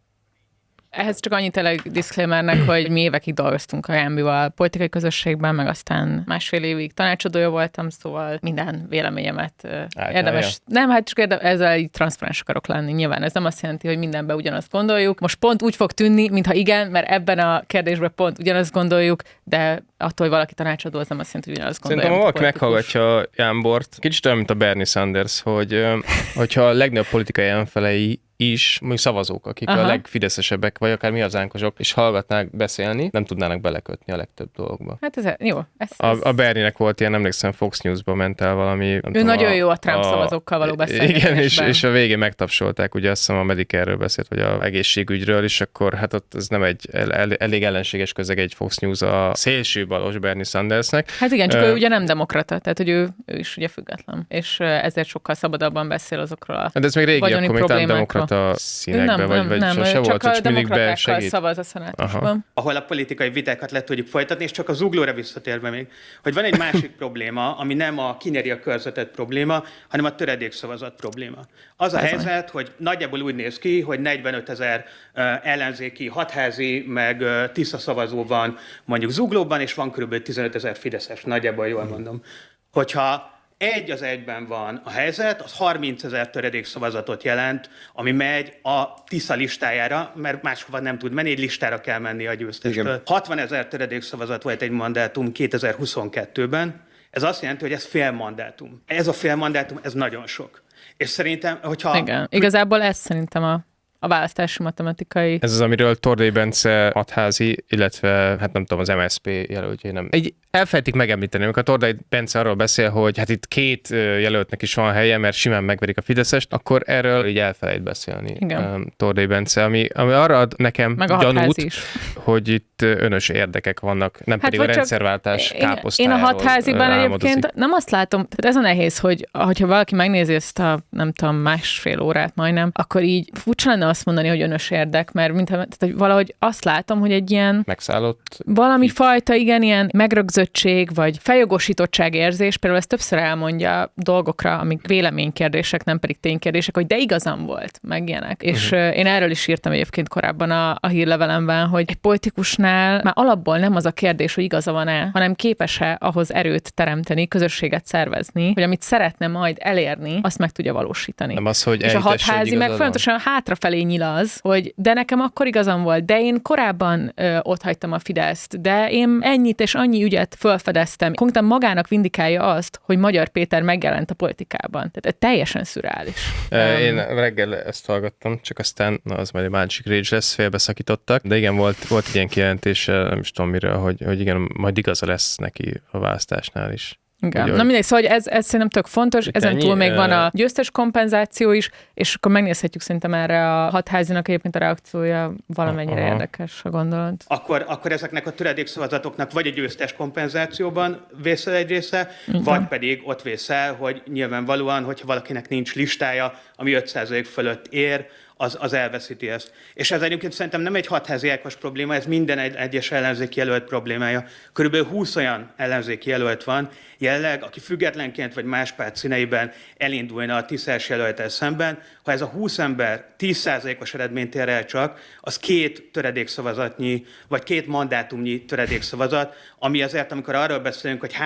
Ehhez csak annyit tényleg diszklémernek, hogy mi évekig dolgoztunk a JMB-val politikai közösségben, meg aztán 1,5 évig tanácsadója voltam, szóval minden véleményemet érdemes. Nem, hát csak ezzel így transzparens akarok lenni. Nyilván ez nem azt jelenti, hogy mindenben ugyanazt gondoljuk. Most pont úgy fog tűnni, mintha igen, mert ebben a kérdésben pont ugyanazt gondoljuk, de attól, hogy valaki tanácsadó, az nem azt jelenti, hogy ugyanazt gondolja. Szerintem, ha valaki meghallgatja Jánbort, kicsit olyan, mint a Bernie Sanders, hogyha a legnagyobb politikai ellenfelei is, mondjuk szavazók, akik a legfideszesebbek, vagy akár mi hazánkosok, és hallgatnák beszélni, nem tudnának belekötni a legtöbb dolgokba. Hát ez jó. A Bernie-nek volt ilyen, emlékszem, Fox News-ba ment el valami... Ő nagyon jó a Trump szavazókkal való beszélgetésben. Igen, és a végén megtapsolták, ugye azt hiszem a Medicare-ről beszélt, vagy a egészségügyről, és akkor hát ott ez nem egy elég ellenséges közeg egy Fox News a szélső balos Bernie Sandersnek. Hát igen, csak ő ugye nem demokrata, tehát hogy ő is ugye független, és ezért sokkal szabadabban beszél azokról a de ez még régi, akkor még nem demokrata színekbe, vagy sose volt, hogy mindig besegít. Szavaz a szenátusban. Ahol a politikai vitákat le tudjuk folytatni, és csak a zuglóra visszatérve még, hogy van egy másik probléma, ami nem a kinyeri a körzetet probléma, hanem a töredékszavazat probléma. Az a helyzet, hogy nagyjából úgy néz ki, hogy 45 000 ellenzéki, hatházi, meg Tisza szavazó van mondjuk Zuglóban, és van kb. 15 000 fideszes, nagyjából jól mondom. Hogyha 1:1 van a helyzet, az 30 000 töredékszavazatot jelent, ami megy a Tisza listájára, mert máshova nem tud menni, egy listára kell menni a győztestől. Igen. 60 000 töredékszavazat volt egy mandátum 2022-ben, ez azt jelenti, hogy ez fél mandátum. Ez a fél mandátum, ez nagyon sok. És szerintem, hogyha... Igen, igazából ez szerintem a választási matematikai. Ez az, amiről Tordai Bence hatházi, illetve hát nem tudom, az MSZP jelöltjé nem. Egy elfelejtik megemlíteni, amikor a Tordai Bence arról beszél, hogy hát itt két jelöltnek is van helye, mert simán megverik a Fideszest, akkor erről így elfelejt beszélni Tordai Bence, ami arra ad nekem gyanút, hogy itt önös érdekek vannak, nem pedig a rendszerváltás káposztájáról. Én a hatháziban egyébként nem azt látom, tehát ez a nehéz, hogyha valaki megnézi ezt a, nem tudom, másfél órát majdnem, akkor így furcsa lenne azt mondani, hogy önös érdek, mert tehát valahogy azt látom, hogy egy ilyen megszállott valami fajta, igen, ilyen megrögzöttség, vagy feljogosítottság érzés, például ezt többször elmondja dolgokra, amik véleménykérdések, nem pedig ténykérdések, hogy de igazam volt, meg ilyenek. És én erről is írtam egyébként korábban a hírlevelemben, hogy egy politikusnál már alapból nem az a kérdés, hogy igaza van-e, hanem képes-e ahhoz erőt teremteni, közösséget szervezni, hogy amit szeretne majd elérni, azt meg tudja valósítani. Nem az, hogy és a hatházi meg folyamatosan hátrafelé nyilaz, hogy de nekem akkor igazam volt, de én korábban otthagytam a Fideszt, de én ennyit és annyi ügyet felfedeztem. Konkrétan magának vindikálja azt, hogy Magyar Péter megjelent a politikában. Tehát teljesen szürreális. Én reggel ezt hallgattam, csak aztán az majd egy másik rage lesz, félbeszakítottak, de igen, volt egy ilyen kijelentés, nem is tudom miről, hogy igen, majd igaza lesz neki a választásnál is. Igen. Na mindegy, szóval ez szerintem tök fontos, ezen túl még van a győztes kompenzáció is, és akkor megnézhetjük szerintem erre a hatházinak egyébként a reakciója valamennyire érdekes, ha gondolod. Akkor ezeknek a töredékszavazatoknak vagy a győztes kompenzációban vészel egy része, vagy pedig ott vészel, hogy nyilvánvalóan, hogyha valakinek nincs listája, ami 5% fölött ér, az elveszíti ezt. És ez egyébként szerintem nem egy hatházi Ákos probléma, ez minden egyes ellenzéki jelölt problémája. Körülbelül 20 olyan ellenzéki jelölt van jelenleg, aki függetlenként vagy más párt színeiben elindulna a Tiszás jelölttel szemben. Ha ez a 20 ember 10%-os eredményt ér el csak, az 2 töredékszavazatnyi, vagy 2 mandátumnyi töredékszavazat, ami azért, amikor arról beszélünk, hogy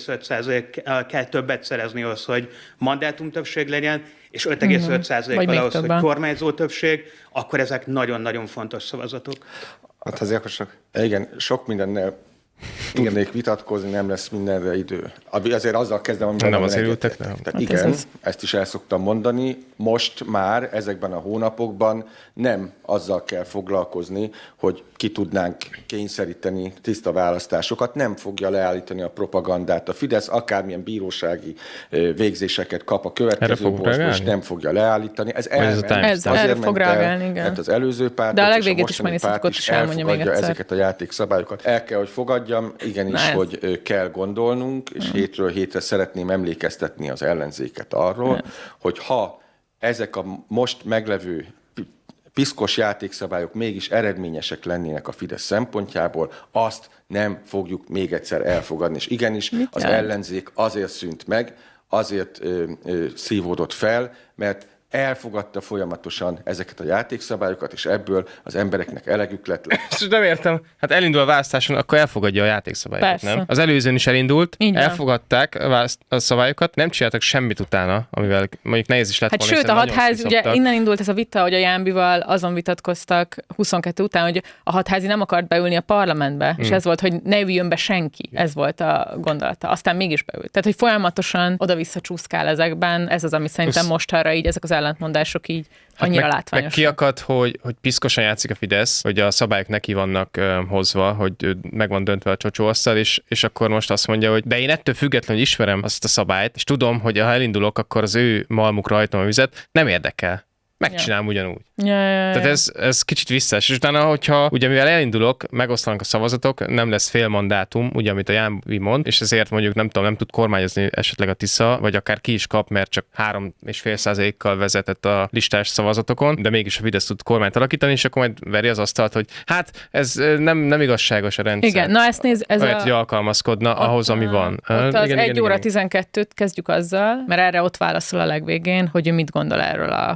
3,5% kell többet szerezni ahhoz, hogy mandátum többség legyen, és 5,5%-kal ahhoz, hogy kormányzó többség, akkor ezek nagyon-nagyon fontos szavazatok. Hát azért igen, sok mindennel tudnék vitatkozni, nem lesz mindenre idő. Azért azzal kezdem, amiben nem azért ültek, nem. Tehát igen, ezt is el szoktam mondani. Most már ezekben a hónapokban nem azzal kell foglalkozni, hogy ki tudnánk kényszeríteni tiszta választásokat, nem fogja leállítani a propagandát. A Fidesz akármilyen bírósági végzéseket kap a következő borzból, és nem fogja leállítani. Ez erre fog reagálni, igen. Mert az előző párt, de a legvégét is megnézhetjük, ott is elmondja még egyszer. Ezeket a játékszabályokat. El kell, hogy fogadjam, igenis, hogy kell gondolnunk, és hétről hétre szeretném emlékeztetni az ellenzéket arról, hogy ha ezek a most meglevő piszkos játékszabályok mégis eredményesek lennének a Fidesz szempontjából, azt nem fogjuk még egyszer elfogadni. És igenis, az ellenzék azért szűnt meg, azért szívódott fel, mert elfogadta folyamatosan ezeket a játékszabályokat, és ebből az embereknek elegük lett. És nem értem, hát elindul a választáson, akkor elfogadja a játékszabályokat, persze. Nem? Az előzőn is elindult, elfogadták a szabályokat, nem csináltak semmit utána, amivel mondjuk nehéz is lett volna. Hát sőt, a hatházi, ugye innen indult ez a vita, hogy a Jánbival azon vitatkoztak 22 után, hogy a hatházi nem akart beülni a parlamentbe, és ez volt, hogy ne üljön be senki. Ez volt a gondolata. Aztán mégis beült. Tehát, hogy folyamatosan oda-vissza csúszkál ezekben, ez az, ami szerintem mostanra így ezek az ellentmondások így annyira látványosak. Meg kiakad, hogy piszkosan játszik a Fidesz, hogy a szabályok neki vannak hozva, hogy meg van döntve a csocsóasztal, és akkor most azt mondja, hogy de én ettől függetlenül ismerem azt a szabályt, és tudom, hogy ha elindulok, akkor az ő malmukra rajtom a vizet, nem érdekel. Megcsinálom ugyanúgy. Tehát ez kicsit visszás. És utána, hogyha ugye mivel elindulok, megosztanak a szavazatok, nem lesz fél mandátum, ugye, amit a Jánbi mond, és ezért mondjuk nem tud kormányozni esetleg a Tisza, vagy akár ki is kap, mert csak 3,5%-kal vezetett a listás szavazatokon, de mégis a Fidesz tud kormányt alakítani, és akkor majd veri az asztalt, hogy hát ez nem igazságos a rendszer. Igen, na ezt néz, ez hogy alkalmazkodna ahhoz, ami van. Ott az 1 óra 12-t kezdjük azzal, mert erre ott válaszol a legvégén, hogy ő mit gondol erről a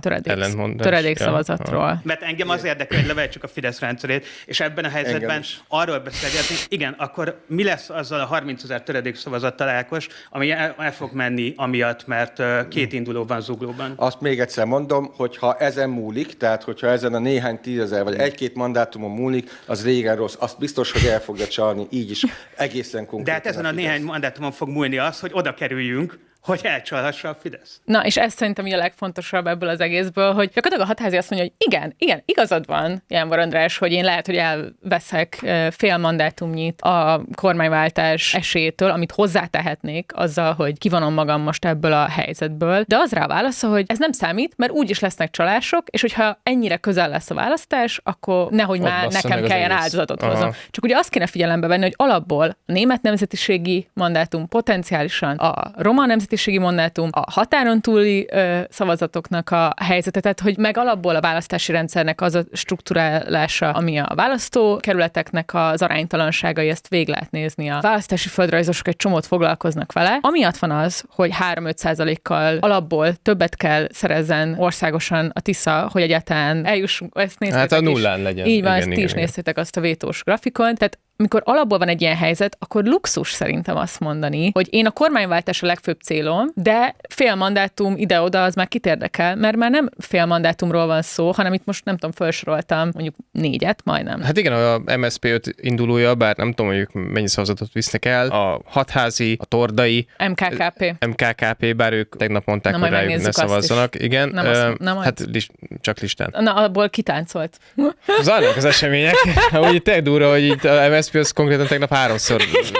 töredékszavazatról. Mert engem az érdekel, hogy levehetjük a Fidesz rendszerét, és ebben a helyzetben arról beszélgetni, igen, akkor mi lesz azzal a 30 000 töredékszavazattal, Ákos, ami el fog menni amiatt, mert 2 induló van Zuglóban. Azt még egyszer mondom, hogy ha ezen múlik, tehát hogyha ezen a néhány 10 000 vagy 1-2 mandátumon múlik, az régen rossz. Azt biztos, hogy el fogja csalni, így is egészen konkrétan. De hát ezen a néhány mandátumon fog múlni az, hogy oda kerüljünk, hogy elcsalhassa a Fidesz. Na, és ez szerintem a legfontosabb ebből az egészből, hogy gyakorlatilag a Hatházi azt mondja, hogy igen, igazad van, Jánvar András, hogy én lehet, hogy elveszek fél mandátumnyit a kormányváltás esélyétől, amit hozzátehetnék azzal, hogy kivonom magam most ebből a helyzetből. De az rá a válasza, hogy ez nem számít, mert úgyis lesznek csalások, és hogyha ennyire közel lesz a választás, akkor nehogy már nekem kelljen áldozatot hoznom. Csak ugye azt kéne figyelembe venni, hogy alapból a német nemzetiségi mandátum, potenciálisan a roma nemzetiségi mandátum, a határon túli szavazatoknak a helyzete, tehát hogy meg alapból a választási rendszernek az a strukturálása, ami a választókerületeknek az aránytalanságai, ezt végig lehet nézni. A választási földrajzosok egy csomót foglalkoznak vele. Amiatt van az, hogy 3-5%-kal alapból többet kell szerezzen országosan a Tisza, hogy egyáltalán eljussunk. Ezt néztétek hát a nullán legyen. Így van, ezt ti is néztétek azt a vétós grafikon. Tehát mikor alapból van egy ilyen helyzet, akkor luxus szerintem azt mondani, hogy én a kormányváltás a legfőbb célom, de fél mandátum ide-oda az már kit érdekel, mert már nem fél mandátumról van szó, hanem itt most nem tudom, felsoroltam mondjuk 4 majdnem. Hát igen, a MSZP 5 indulója, bár nem tudom, hogy mennyi szavazatot visznek el, a Hatházi, a Tordai, MKKP, bár ők tegnap mondták, hogy rájuk ne szavazzanak. Igen, nem hát csak listán. Na, abból kitáncolt. Zajlanak az események. Úgy tényleg durva, hogy itt a MSZP az konkrétan tegnap 3-szor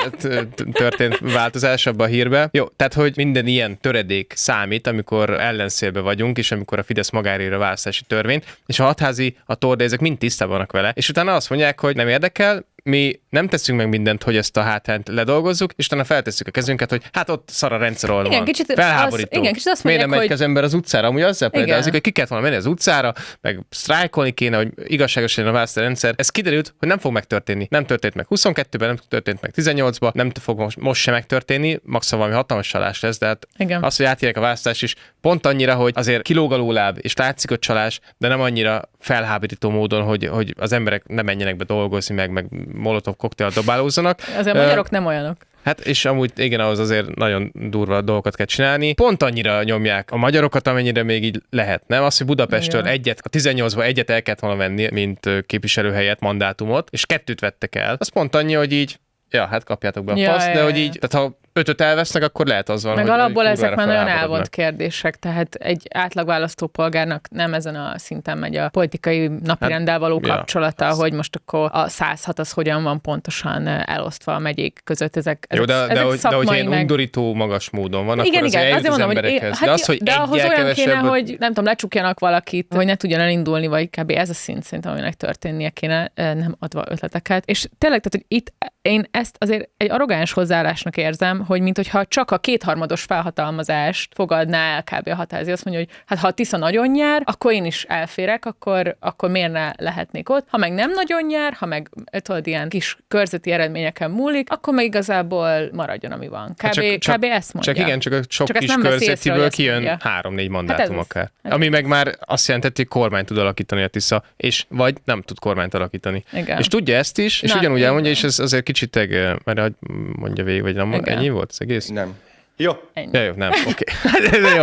történt változás abban a hírbe. Jó, tehát hogy minden ilyen töredék számít, amikor ellenszélbe vagyunk, és amikor a Fidesz magára ír a választási törvényt, és a Hatházi, a Tordai, ezek mind tisztában vannak vele, és utána azt mondják, hogy nem érdekel, mi nem teszünk meg mindent, hogy ezt a hátrányt ledolgozzuk, és utána feltesszük a kezünket, hogy hát ott szar a rendszer, ahol van. Felháborító. Kicsit azt miért nem megy hogy... az ember az utcára? Amúgy azzal például, hogy ki kellett volna menni az utcára, meg sztrájkolni kéne, hogy igazságos legyen a választási rendszer. Ez kiderült, hogy nem fog megtörténni. Nem történt meg 22-ben, nem történt meg 18-ban, nem fog most sem megtörténni, max valami hatalmas csalás lesz, de hát az, hogy átírják a választást is, pont annyira, hogy azért kilóg a lóláb, és látszik a csalás, de nem annyira felháborító módon, hogy az emberek ne menjenek be dolgozni, meg molotov koktélt dobálózzanak. Azért a magyarok nem olyanok. Hát és amúgy igen, ahhoz azért nagyon durva dolgokat kell csinálni. Pont annyira nyomják a magyarokat, amennyire még így lehet, nem? Az, hogy Budapestről a 18-ban egyet el kellett volna venni, mint képviselőhelyet, mandátumot, és 2 vettek el. Az pont annyi, hogy így, hát kapjátok be a paszt, de hogy így, tehát ha 5 elvesznek, akkor lehet az van, meg hogy alapból ezek már nagyon elvont kérdések, tehát egy átlag választópolgárnak nem ezen a szinten megy a politikai napirenddel való kapcsolata, hogy most akkor a 106 az hogyan van pontosan elosztva a megyék között. Ezek de hogy ilyen undorító magas módon van, akkor azért eljut az emberekhez. De az, hogy de ahhoz olyan kéne, hogy nem tudom, lecsukjanak valakit, hogy ne tudjon elindulni, vagy kb. Ez a szint szerintem, aminek történnie kéne, nem adva ötleteket. És tényleg, tehát, hogy itt én ezt azért egy arrogáns hozzáállásnak érzem, hogy minthogyha csak a 2/3 felhatalmazást fogadná el kb. A Hatházi. Azt mondja, hogy hát ha a Tisza nagyon nyer, akkor én is elférek, akkor miért ne lehetnék ott. Ha meg nem nagyon nyer, ha meg tudod, ilyen kis körzeti eredményeken múlik, akkor meg igazából maradjon, ami van. Kb. Ezt mondja. Csak igen, csak a sok kis körzetiből kijön 3-4 mandátum akár. Ami meg már azt jelenteti, hogy kormányt tud alakítani a Tisza, és vagy nem tud kormányt alakítani. Igen. És tudja ezt is, és ugyanúgy elmondja, és ez azért kicsit, mert mondja végig, vagy nem, ennyi volt az egész? Nem. Jó. Ja, jó, nem, oké. Jó.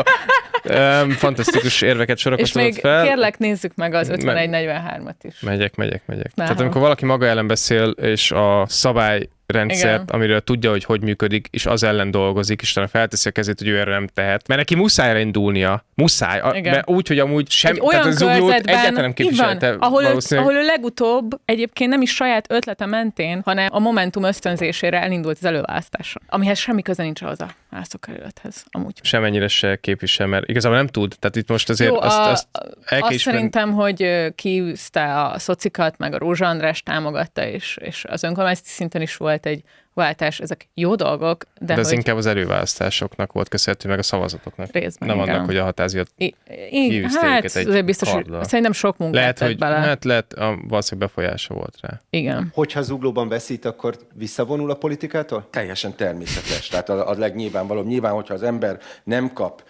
Fantasztikus érveket sorakoztatott fel. És még kérlek, nézzük meg az 51-43-at is. Megyek. Tehát amikor valaki maga ellen beszél, és a szabályrendszert, amiről tudja, hogy működik, és az ellen dolgozik, és utána felteszi a kezét, hogy ő erre nem tehet. Mert neki muszáj indulnia. Mert úgy, hogy amúgy sem, tehát az Zuglót egyáltalán nem képviselte ahol ő legutóbb egyébként nem is saját ötlete mentén, hanem a Momentum ösztönzésére elindult az előválasztásra, amihez semmi köze nincs ahhoz a választókerülethez amúgy. Semennyire se képvisel, mert igazából nem tud. Tehát itt most azért azt szerintem, hogy kiűzte a szocikat, meg a Rózsa András támogatta, és az önkormányzati szinten is volt egy váltás, ezek jó dolgok, de ez inkább az előválasztásoknak volt köszönhető, meg a szavazatoknak. Részben, nem annak, hogy a Hatháziat kiűzte őket egy biztos, szerintem sok munkát tett bele. Lehet, valószínűleg befolyása volt rá. Igen. Hogyha Zuglóban veszít, akkor visszavonul a politikától? Teljesen természetes. Tehát a legnyilvánvalóbb. Nyilván, hogyha az ember nem kap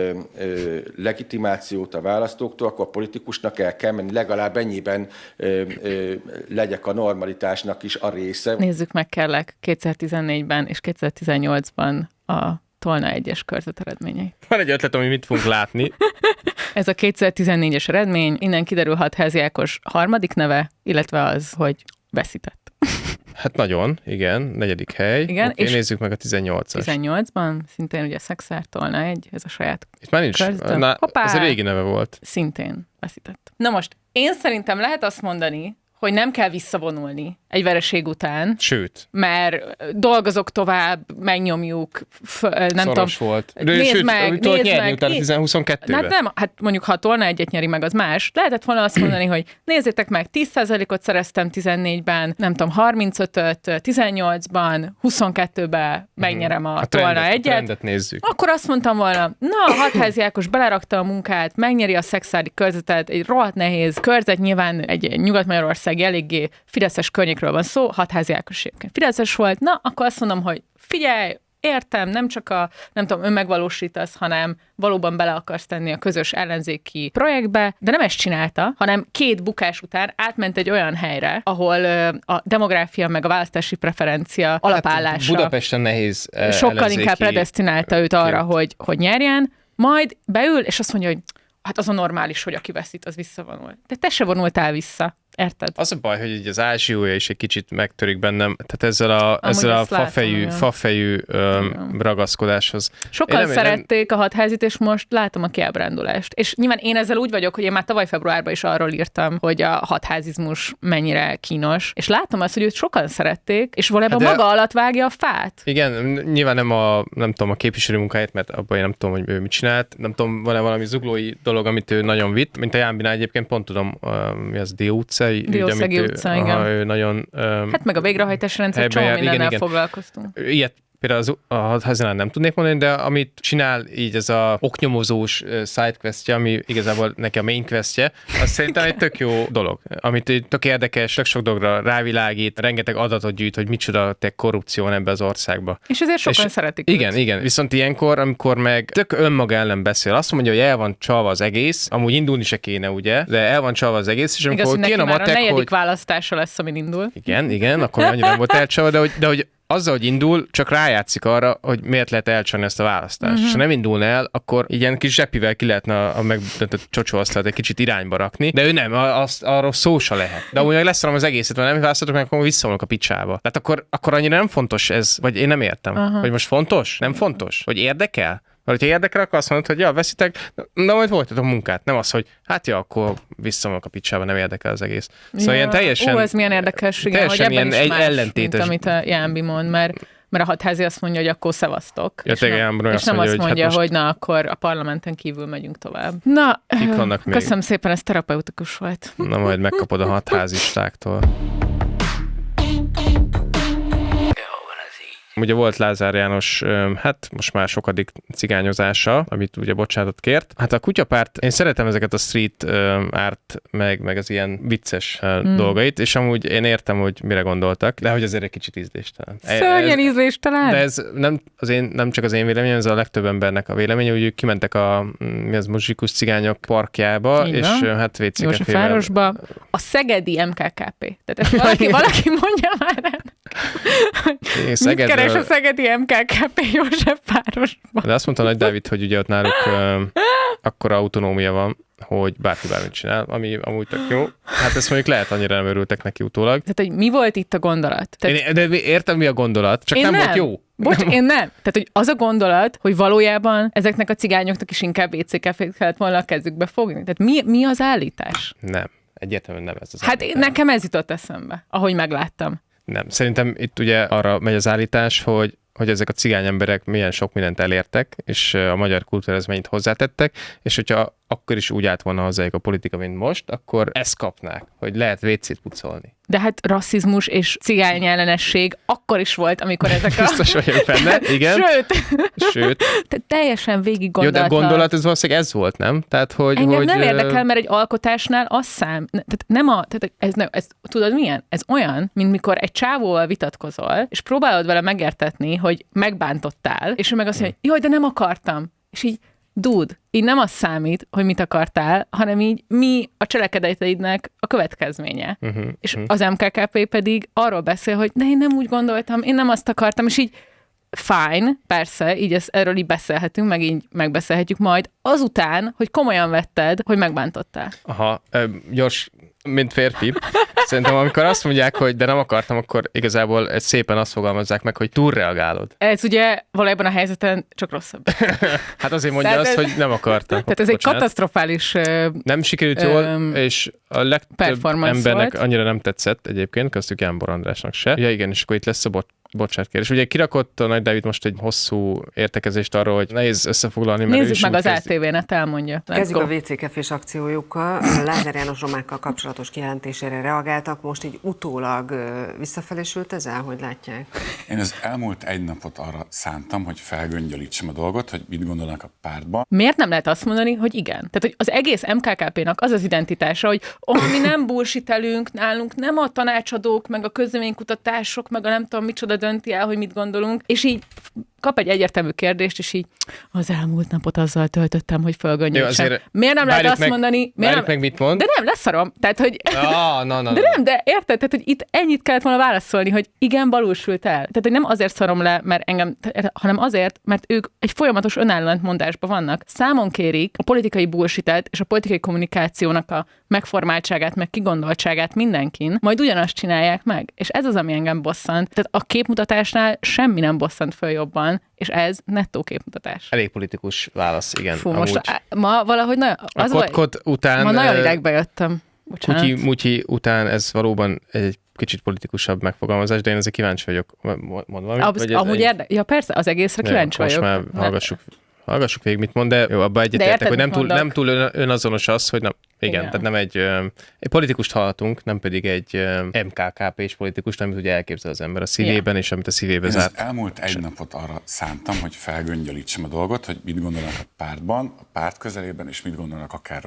legitimációt a választóktól, akkor a politikusnak el kell menni, legalább ennyiben legyek a normalitásnak is a része. Nézzük meg, kérlek, 2014-ben és 2018-ban a Tolna 1-es körzet eredményei. Van egy ötlet, ami mit fogunk látni. Ez a 2014-es eredmény, innen kiderül Hatházi Ákos harmadik neve, illetve az, hogy veszített. Hát nagyon, igen, 4. hely. Igen, Oké, és nézzük meg a 18-as. 18-ban, szintén ugye Szexár Tolna 1, ez a saját Itt már nincs, ez a régi neve volt. Szintén veszített. Na most, én szerintem lehet azt mondani, hogy nem kell visszavonulni egy vereség után. Sőt. Mert dolgozok tovább, megnyomjuk, nem Szoros tudom. volt. Nézd meg. Utána 22-ben. Hát nem, hát mondjuk ha a Tolna 1-et nyeri meg, az más. Lehetett volna azt mondani, hogy nézzétek meg, 10%-ot szereztem 14-ben, nem tudom, 35-öt, 18-ban, 22-ben megnyerem a Tolna 1-et. Trendet nézzük. Akkor azt mondtam volna, na, Hatházi Ákos belerakta a munkát, megnyeri a szexádi körzetet, egy rohadt nehéz körzet, nyilván egy Nyugat-Magyarország eléggé fideszes környékről van szó, Hatházi Ákos fideszes volt, na, akkor azt mondom, hogy figyelj, értem, nem csak nem tudom, önmegvalósítasz, hanem valóban bele akarsz tenni a közös ellenzéki projektbe, de nem ezt csinálta, hanem 2 bukás után átment egy olyan helyre, ahol a demográfia meg a választási preferencia alapállása Budapesten nehéz sokkal inkább predesztinálta őt arra, hogy nyerjen, majd beül, és azt mondja, hogy hát az a normális, hogy aki veszít, az visszavonul. De te se vonultál vissza. Érted? Az a baj, hogy így az ázsiója is egy kicsit megtörik bennem, tehát ezzel a fafejű ragaszkodáshoz. Sokan szerették a Hatházit, és most látom a kiábrándulást. És nyilván én ezzel úgy vagyok, hogy én már tavaly februárban is arról írtam, hogy a hatházizmus mennyire kínos, és látom azt, hogy őt sokan szerették, és valójában maga alatt vágja a fát. Igen, nyilván nem tudom a képviselő munkáját, mert abban én nem tudom, hogy ő mit csinált. Nem tudom, van-e valami zuglói dolog, amit ő nagyon vitt, mint a Jánbinál egyébként, pont tudom, mi az Diószegi utca, igen. Ő nagyon... Hát meg a végrehajtási rendszer, csomó mindennel foglalkoztunk. Ilyet például a Hatházinál nem tudnék mondani, de amit csinál így ez a oknyomozós sidequestje, ami igazából neki a main questje, az szerintem egy tök jó dolog, amit tök érdekes, tök sok dologra rávilágít, rengeteg adatot gyűjt, hogy micsoda korrupció van ebbe az országba. És ezért sokan szeretik. Igen. Viszont ilyenkor, amikor meg tök önmaga ellen beszél, azt mondja, hogy el van csalva az egész, amúgy indulni se kéne, ugye, de el van csalva az egész, és amikor kijön a matek, a 4. választása lesz, amin indul. Igen, akkor annyira nem volt elcsalva, de hogy azzal, hogy indul, csak rájátszik arra, hogy miért lehet elcsalni ezt a választást. És ha nem indulna el, akkor ilyen kis zsepivel ki lehetne a megdöntött csocsóasztalt egy kicsit irányba rakni, de ő nem, arról szó se lehet. De amúgy meg leszarom az egészet, mert nem választottak meg, akkor visszavonok a picsába. Tehát akkor annyira nem fontos ez, vagy én nem értem. Hogy most fontos? Nem fontos? Vagy érdekel? Mert hogyha érdekel, akkor azt mondod, hogy ja, veszitek, na majd folytatok munkát. Nem az, hogy hát ja, akkor visszavonok a picsába, nem érdekel az egész. Szóval ilyen teljesen... ez milyen érdekes, igen, hogy ebben is más, ellentétes, mint amit a Jánbi mond, mert a Hatházi azt mondja, hogy akkor szevasztok. Ja, és nem azt mondja, hogy na, akkor a parlamenten kívül megyünk tovább. Na, köszönöm szépen, ez terapeutikus volt. Na, majd megkapod a hatházistáktól. Ugye volt Lázár János, hát most már sokadik cigányozása, amit ugye bocsánatot kért. Hát a Kutyapárt, én szeretem ezeket a street art, meg az ilyen vicces dolgait, és amúgy én értem, hogy mire gondoltak, de hogy azért egy kicsit ízléstelen. Szörnyen ízléstelen? De ez nem csak az én véleményem, ez a legtöbb embernek a véleménye, hogy ők kimentek a muzsikus cigányok parkjába, és hát Józsefvárosba, a szegedi MKKP. Tehát ezt valaki mondja már el. Keres a szegedi MKKP Józsefvárosban. De azt mondta Nagy Dávid, hogy ugye ott náluk akkora autonómia van, hogy bárki bármit csinál, ami amúgy tök jó. Hát ezt mondjuk lehet, annyira nem örültek neki utólag. Tehát, hogy mi volt itt a gondolat? De értem, mi a gondolat, csak nem volt jó. Én nem. Tehát, hogy az a gondolat, hogy valójában ezeknek a cigányoknak is inkább WC-kefét kellett volna a kezükbe fogni. Tehát mi az állítás? Nem. Egyértelműen nem ez az állítás. Hát nekem ez jutott eszembe, ahogy megláttam. Nem. Szerintem itt ugye arra megy az állítás, hogy ezek a cigány emberek milyen sok mindent elértek, és a magyar kultúrához mennyit hozzátettek, és hogyha akkor is úgy állt volna hozzájuk a politika, mint most, akkor ezt kapnák, hogy lehet WC-t pucolni. De hát rasszizmus és cigány ellenesség akkor is volt, amikor ezek a... Biztos vagyok benne, igen. Sőt. Tehát teljesen végig gondolatlan. Jó, de gondolat, ez valószínűleg ez volt, nem? Tehát, hogy... Engem nem érdekel, mert egy alkotásnál az tehát ez tudod milyen? Ez olyan, mint mikor egy csávóval vitatkozol, és próbálod vele megértetni, hogy megbántottál, és ő meg azt mondja, hogy jaj, de nem akartam. És így, dude, így nem az számít, hogy mit akartál, hanem így mi a cselekedeteidnek a következménye. És az MKKP pedig arról beszél, hogy de én nem úgy gondoltam, én nem azt akartam, és így fine, persze, így erről így beszélhetünk, meg így megbeszélhetjük majd, azután, hogy komolyan vetted, hogy megbántottál. Aha, gyors, mint férfi. Szerintem amikor azt mondják, hogy de nem akartam, akkor igazából szépen azt fogalmazzák meg, hogy túlreagálod. Ez ugye valójában a helyzeten csak rosszabb. Hát azért mondja azt, hogy nem akarta. Tehát ez egy katasztrofális nem sikerült jól, és a legtöbb embernek volt. Annyira nem tetszett egyébként, köztük Jánbor Andrásnak se. Ja igen, és akkor itt lesz a bocsánatkérés. Ugye kirakott a Nagy Dávid most egy hosszú értekezést arról, hogy nehéz összefoglalni. Nézzük meg az ATV-net, elmondja. Kezdjük a WC Cafés akciójukkal. Lázár János romákkal kapcsolatos kijelentésére reagáltak. Most így utólag visszafelésült ez el, hogy látják? Én az elmúlt egy napot arra szántam, hogy felgöngyölítsem a dolgot, hogy mit gondolnak a pártban. Miért nem lehet azt mondani, hogy igen? Tehát, hogy az egész MKKP-nak az az identitása, hogy mi nem bullshitelünk, nálunk nem a tanácsadók, meg a közleménykutatások, meg a nem tudom micsoda dönti el, hogy mit gondolunk, és így kap egy egyértelmű kérdést, és így az elmúlt napot azzal töltöttem, hogy fölgöngyölítsem. Miért nem lehet azt mondani? Várjuk meg, mit mond. De nem, leszarom. Tehát, hogy... De nem, de érted? Tehát, hogy itt ennyit kellett volna válaszolni, hogy igen, balulsült el. Tehát, hogy nem azért szarom le, mert engem, hanem azért, mert ők egy folyamatos önállentmondásban vannak. Számon kérik a politikai bullshitet és a politikai kommunikációnak a megformáltságát, meg kigondoltságát mindenkin, majd ugyanazt csinálják meg. És ez az, ami engem bosszant. Tehát a képmutatásnál semmi nem bosszant föl jobban, és ez nettó képmutatás. Elég politikus válasz, igen. Fú, most ma valahogy után... Ma nagyon idegbe jöttem. Mutyi után ez valóban egy kicsit politikusabb megfogalmazás, de én ezzel kíváncsi vagyok. Mond valamit? Ja persze, az egészre kíváncsi vagyok. Most már hallgassuk végig, mit mond, de jó, abban egyetértek, hogy nem túl önazonos az, hogy nem, igen, tehát nem egy politikust hallhatunk, nem pedig egy MKKP-s politikust, amit ugye elképzel az ember a szívében, és amit a szívébe zárt. Én elmúlt egy napot arra szántam, hogy felgöngyölítsem a dolgot, hogy mit gondolnak a pártban, a párt közelében, és mit gondolnak akár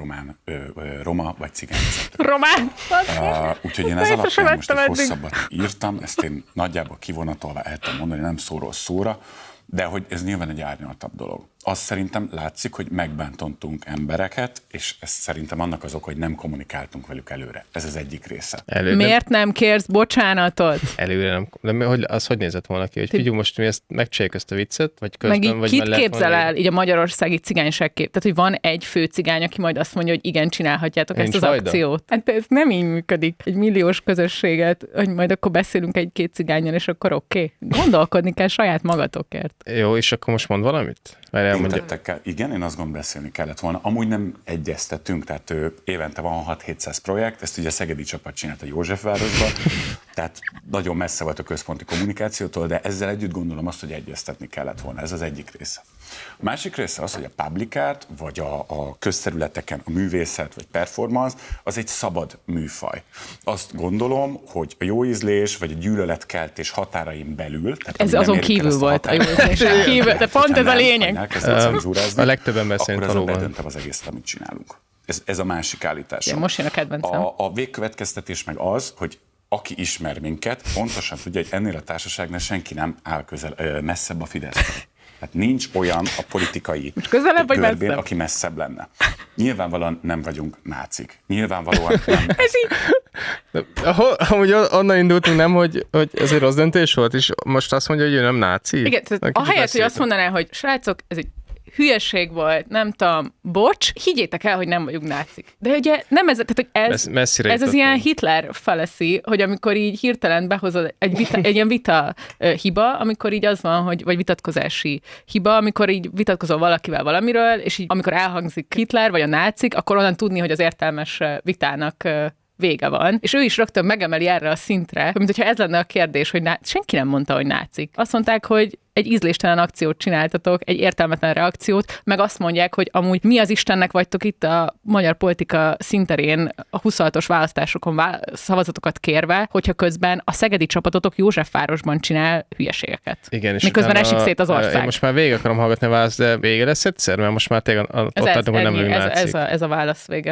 roma vagy cigány vezetők. Román! Úgyhogy én ez alapján most egy hosszabbat írtam, ezt én nagyjából kivonatolva el tudom mondani, nem szóról szóra, de hogy ez nyilván egy árnyaltabb dolog. Azt szerintem látszik, hogy megbántottunk embereket, és ez szerintem annak az oka, hogy nem kommunikáltunk velük előre. Ez az egyik része. Miért nem kérsz bocsánatot? Előre nem. De hogy nézett volna ki? Hogy figyelj, most mi ezt megcsináljuk ezt a viccet? Vagy közben, vagy kit képzel el így a magyarországi cigányságkép? Tehát, hogy van egy fő cigány, aki majd azt mondja, hogy igen, csinálhatjátok ezt az akciót. Hát ez nem így működik. Egy milliós közösséget, hogy majd akkor beszélünk egy-két cigánnyal, és akkor oké. Gondolkodni kell saját magatokért. Jó, és akkor most mond valamit? Igen, én azt gondolom, beszélni kellett volna. Amúgy nem egyeztetünk, tehát évente van 6-700 projekt, ezt ugye a szegedi csapat csinált a Józsefvárosban, tehát nagyon messze volt a központi kommunikációtól, de ezzel együtt gondolom azt, hogy egyeztetni kellett volna. Ez az egyik része. A másik része az, hogy a public art, vagy a közterületeken a művészet, vagy performance, az egy szabad műfaj. Azt gondolom, hogy a jó ízlés, vagy a gyűlöletkeltés határain belül... Ez azon kívül volt a jó ízlésen kívül, de pont ez a lényeg. A legtöbb ember szerint valóban. Akkor bedöntem az egészet, amit csinálunk. Ez a másik állítása. Ja, most jön a kedvencem. A végkövetkeztetés meg az, hogy aki ismer minket, pontosan tudja, hogy ennél a társaságnál senki nem áll messzebb a Fidesztől. Hát nincs olyan a politikai görbén, aki messzebb lenne. Nyilvánvalóan nem vagyunk nácik. Nyilvánvalóan nem. Amúgy onnan indultunk, nem, hogy ez egy rossz döntés volt, és most azt mondja, hogy ő nem náci. Igen, ahelyett, hogy azt mondaná, hogy srácok, ez egy hülyeség volt, nem tudom, bocs, higgyétek el, hogy nem vagyunk nácik. De ugye nem ez, tehát hogy ez az ilyen Hitler fallacy, hogy amikor így hirtelen behozod egy ilyen vita hiba, amikor így az van, hogy, vagy vitatkozási hiba, amikor így vitatkozol valakivel valamiről, és így amikor elhangzik Hitler, vagy a nácik, akkor onnan tudni, hogy az értelmes vitának vége van. És ő is rögtön megemeli erre a szintre, mint hogyha ez lenne a kérdés, hogy senki nem mondta, hogy nácik. Azt mondták, hogy egy ízléstelen akciót csináltatok, egy értelmetlen reakciót, meg azt mondják, hogy amúgy mi az Istennek vagytok itt a magyar politika szinterén a 26-os választásokon szavazatokat kérve, hogyha közben a szegedi csapatotok Józsefvárosban csinál hülyeségeket. Igen, és miközben esik szét az ország. Én most már végig akarom hallgatni a választ, de vége lesz egyszer, mert most már tényleg ott tartunk, hogy nem vagyunk nácik. Ez a válasz vége.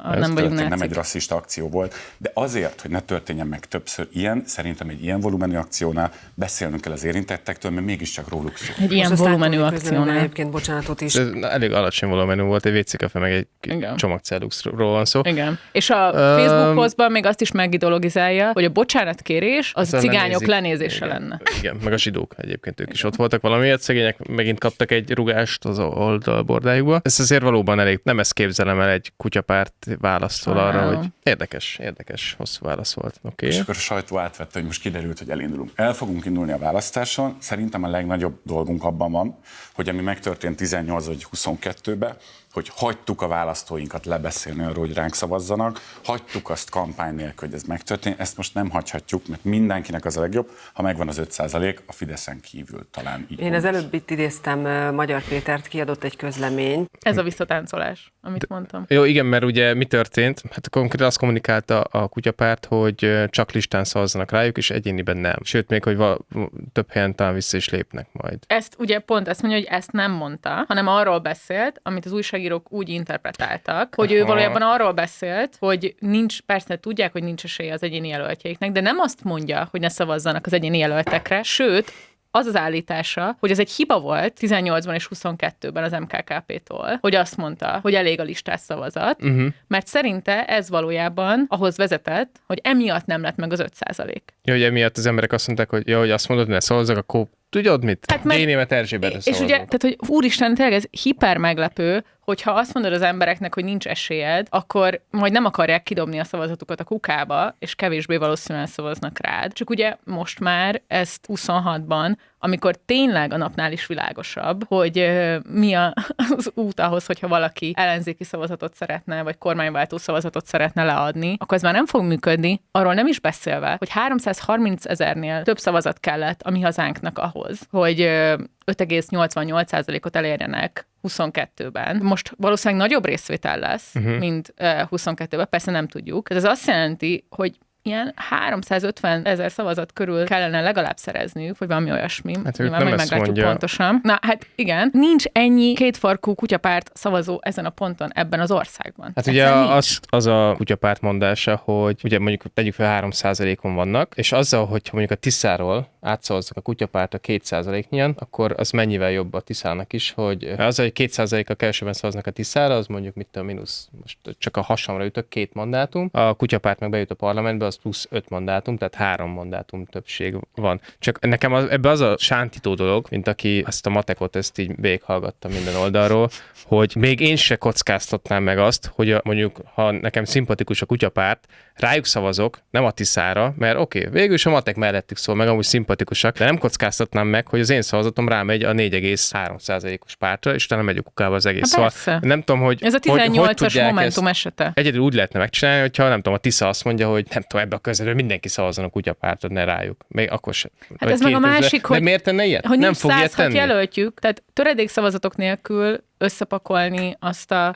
nem vagyunk nácik. Nem egy rasszista akció volt, de azért, hogy ne történjen meg többször ilyen, szerintem egy ilyen volumenű akciónál beszélnünk kell az érintettektől, mert mégiscsak róluk szól. Egy ilyen volumenű akciónál. Egyébként bocsánatot is. Ez elég alacsony volumenű volt, egy WC Café, meg egy csomagcelluxról van szó. Igen. És a Facebook posztban még azt is megideologizálja, hogy a bocsánatkérés az a cigányok lenézése lenne. Igen, meg a zsidók egyébként ők is ott voltak valamiért, szegények megint kaptak egy rugást az oldalbordájukba. Ez azért valóban elég, nem ezt képzelem el egy kutyapárt választól arra, hogy érdekes, hosszú válasz volt. Okay. És akkor a sajtó átvette, hogy most kiderült, hogy elindulunk. El fogunk indulni a választáson. Szerintem a legnagyobb dolgunk abban van, hogy ami megtörtént 18 vagy 22-ben, hogy hagytuk a választóinkat lebeszélni arról, hogy ránk szavazzanak, hagytuk azt kampány nélkül, hogy ez megtörtént, ezt most nem hagyhatjuk, mert mindenkinek az a legjobb, ha megvan az 5%, a Fideszen kívül talán így. Én az előbb itt idéztem Magyar Pétert, kiadott egy közleményt. Ez a visszatáncolás, amit mondtam. Jó, igen, mert ugye mi történt? Hát konkrétan azt kommunikálta a kutyapárt, hogy csak listán szavazzanak rájuk, és egyéniben nem. Sőt, még hogy több helyen talán vissza is lépnek majd. Ezt ugye pont azt mondja, hogy ezt nem mondta, hanem arról beszélt, amit az újságírók úgy interpretáltak, hogy ő valójában arról beszélt, hogy nincs, persze tudják, hogy nincs esélye az egyéni jelöltjeiknek, de nem azt mondja, hogy ne szavazzanak az egyéni jelöltekre, sőt, az az állítása, hogy ez egy hiba volt 18-ban és 22-ben az MKKP-tól, hogy azt mondta, hogy elég a listás szavazat, mert szerinte ez valójában ahhoz vezetett, hogy emiatt nem lett meg az 5%. Ja, hogy emiatt az emberek azt mondták, hogy hogy azt mondod, ne szavazzak, akkor tudod mit? Hát Génémet Erzsébet és ugye, tehát, hogy úristen, tényleg ez hiper meglepő, hogyha azt mondod az embereknek, hogy nincs esélyed, akkor majd nem akarják kidobni a szavazatukat a kukába, és kevésbé valószínűen szavaznak rád. Csak ugye most már ezt 26-ban, amikor tényleg a napnál is világosabb, hogy mi az út ahhoz, hogyha valaki ellenzéki szavazatot szeretne, vagy kormányváltó szavazatot szeretne leadni, akkor ez már nem fog működni, arról nem is beszélve, hogy 330 000-nél több szavazat kellett a mi hazánknak ahhoz, hogy 5,88%-ot elérjenek 22-ben. Most valószínűleg nagyobb részvétel lesz, mint 22-ben, persze nem tudjuk. Ez azt jelenti, hogy ilyen 350 000 szavazat körül kellene legalább szerezniük, vagy valami olyasmi. Hát nyilván majd meglátjuk pontosan. Na, hát igen, nincs ennyi kétfarkú kutyapárt szavazó ezen a ponton ebben az országban. Hát ugye az a kutyapárt mondása, hogy ugye mondjuk tegyük fel 3%-on vannak, és azzal, hogyha mondjuk a Tiszáról átszavazzak a kutyapárt a 2%-nyian, akkor az mennyivel jobb a Tiszának is, hogy azzal, hogy 2%-kal kevesebben szavaznak a Tiszára, az mondjuk mit a mínusz. Most csak a hasamra ütök 2 mandátum, a kutyapárt meg bejut a parlamentbe, az plusz 5 mandátum, tehát 3 mandátum többség van. Csak nekem ebbe az a sántító dolog, mint aki ezt a matekot ezt így végighallgatta minden oldalról, hogy még én se kockáztatnám meg azt, hogy mondjuk, ha nekem szimpatikus a kutyapárt, rájuk szavazok, nem a Tiszára, mert oké, végül is a matek mellettük szól, meg amúgy szimpatikusak, de nem kockáztatnám meg, hogy az én szavazatom rámegy a 4,3%-os pártra, és utána megy a kukába az egész. Szóval nem tudom, hogy ez a 18-as Momentum esete. Egyedül úgy lehetne megcsinálni, hogyha nem tudom, a Tisza azt mondja, hogy nem tudom, ebbe a közelről mindenki szavazzon a kutyapártot, ne rájuk. Még akkor sem. Hát ez meg a másik, hogy, miért tenne ilyet? Hogy nem fog ilyet tenni. Jelöltjük, tehát töredékszavazatok nélkül összepakolni azt a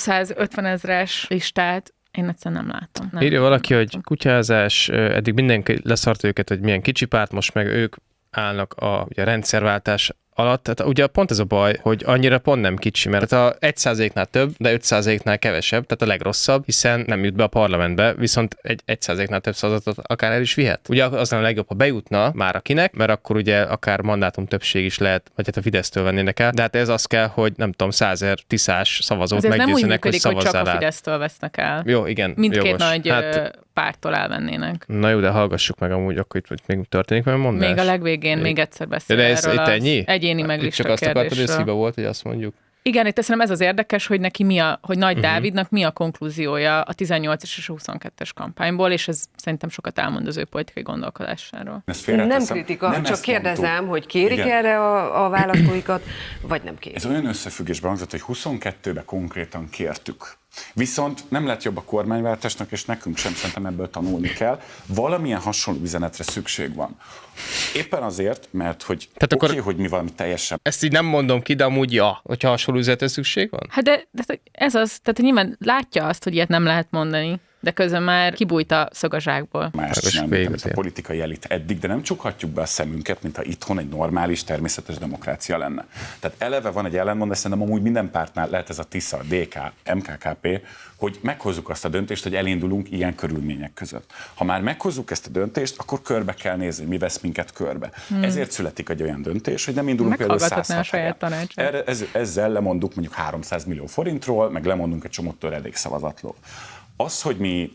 350 000-es listát, én egyszerűen nem látom. Nem. Írja valaki, hogy kutyázás, eddig mindenki leszart őket, hogy milyen kicsi párt, most meg ők állnak a rendszerváltás alatt. Tehát ugye pont ez a baj, hogy annyira pont nem kicsi, mert a 1%-nál több, de 5%-nál kevesebb, tehát a legrosszabb, hiszen nem jut be a parlamentbe, viszont egy 1%-nál több szavazatot akár el is vihet. Ugye az a legjobb, ha bejutna már akinek, mert akkor ugye akár mandátum többség is lehet, vagy hát a Fidesztől vennének el, de hát ez az kell, hogy nem tudom, 100 000 tiszás szavazót meggyőzzenek, hogy szavazzál rá. Hogy csak a Fidesztől vesznek el. Jó, igen. Mindkét nagy pártól elvennének. Na jó, de hallgassuk meg amúgy, akkor itt még történik valami mondás. Még a legvégén még egyszer beszél erről az egyéni meglista kérdésről. Csak azt akartad, hogy ez hiba volt, hogy azt mondjuk. Igen, itt szerintem ez az érdekes, hogy neki hogy Nagy Dávidnak mi a konklúziója a 18-es és 22-es kampányból, és ez szerintem sokat elmond az ő politikai gondolkodásáról. Nem kritika, csak kérdezem, hogy kérik erre a választóikat, vagy nem kérik. Ez olyan összefüggésben hangzott, hogy 22-ben konkrétan kértük. Viszont nem lett jobb a kormányváltásnak, és nekünk sem szerintem ebből tanulni kell. Valamilyen hasonló üzenetre szükség van. Éppen azért, mert hogy oké, hogy mi valami teljesen... Ezt így nem mondom ki, de amúgy hogyha hasonló üzenetre szükség van? Hát de ez az, tehát nyilván látja azt, hogy ilyet nem lehet mondani. de közben már kibújt a szögazsákból. Más nem, mint a politikai elit eddig, de nem csukhatjuk be a szemünket, mintha itthon egy normális, természetes demokrácia lenne. Tehát eleve van egy ellenmondás, szerintem amúgy minden pártnál lehet ez a TISZA, DK, MKKP, hogy meghozzuk azt a döntést, hogy elindulunk ilyen körülmények között. Ha már meghozzuk ezt a döntést, akkor körbe kell nézni, mi vesz minket körbe. Ezért születik egy olyan döntés, hogy nem indulunk például 106 helyen. Ezzel lemondunk mondjuk 300 millió forintról, meg lemondunk egy csomó töredékszavazatról. Az, hogy mi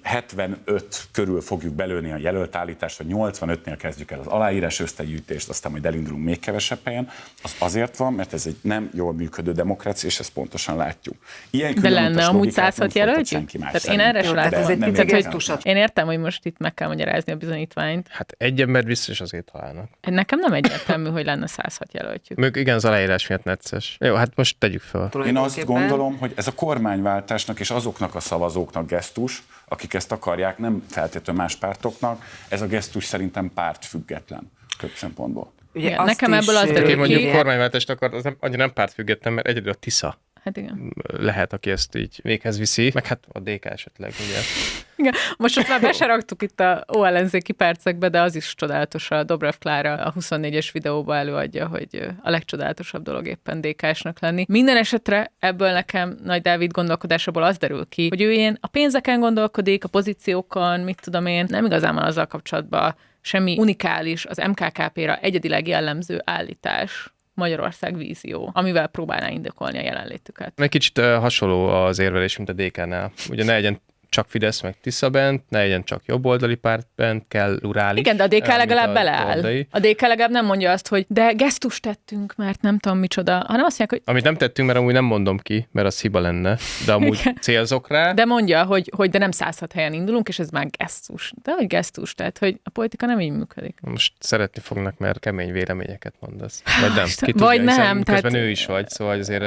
75 körül fogjuk belőni a jelöltállítást, vagy 85-nél kezdjük el az aláírás összegyűjtést, aztán majd elindulunk még kevesebb helyen, az azért van, mert ez egy nem jól működő demokrácia, és ezt pontosan látjuk. De lenne amúgy 106 jelöltjük? Tehát én erre sem látom. Ez egy pici gesztusat. Én értem, hogy most itt meg kell magyarázni a bizonyítványt. Hát egy ember biztos azért találnak. Nekem nem egyértelmű, hogy lenne 106 jelöltjük. Még igen, az aláírás miatt necces. Jó, hát most tegyük fel. Én azt gondolom, hogy ez a kormányváltásnak és azoknak a szavazóknak gesztus, akik ezt akarják, nem feltétlenül más pártoknak, ez a gesztus szerintem pártfüggetlen több szempontból. Ugye, nekem ebből az derül ki. Mondjuk kormányváltást akar, az annyira nem pártfüggetlen, mert egyedül a TISZA. Hát igen. Lehet, aki ezt így véghez viszi, meg hát a DK esetleg, ugye. Igen. Most ott már be se raktuk itt a ellenzéki percekbe, de az is csodálatos. A Dobrev Klára a 24-es videóban előadja, hogy a legcsodálatosabb dolog éppen DK-snak lenni. Minden esetre ebből nekem Nagy Dávid gondolkodásából az derül ki, hogy ő ilyen a pénzeken gondolkodik, a pozíciókon, mit tudom én, nem igazán van azzal kapcsolatban semmi unikális, az MKKP-ra egyedileg jellemző állítás, Magyarország vízió, amivel próbálná indokolni a jelenlétüket. Egy kicsit hasonló az érvelés, mint a DK-nál. Ugye ne legyen csak Fidesz meg Tisza bent, ne legyen csak jobboldali párt bent, kell urális. Igen, de a DK legalább beleáll. A DK legalább nem mondja azt, hogy de gesztust tettünk, mert nem tudom micsoda, hanem azt mondják, hogy... Amit nem tettünk, mert amúgy nem mondom ki, mert az hiba lenne, de amúgy igen. Célzok rá. De mondja, hogy de nem 106 helyen indulunk, és ez már gesztus. De hogy gesztus, tehát hogy a politika nem így működik. Most szeretni fognak, mert kemény véleményeket mondasz. Vagy nem, ki tudja, vagy nem. Tehát... Közben ő is vagy, szóval azért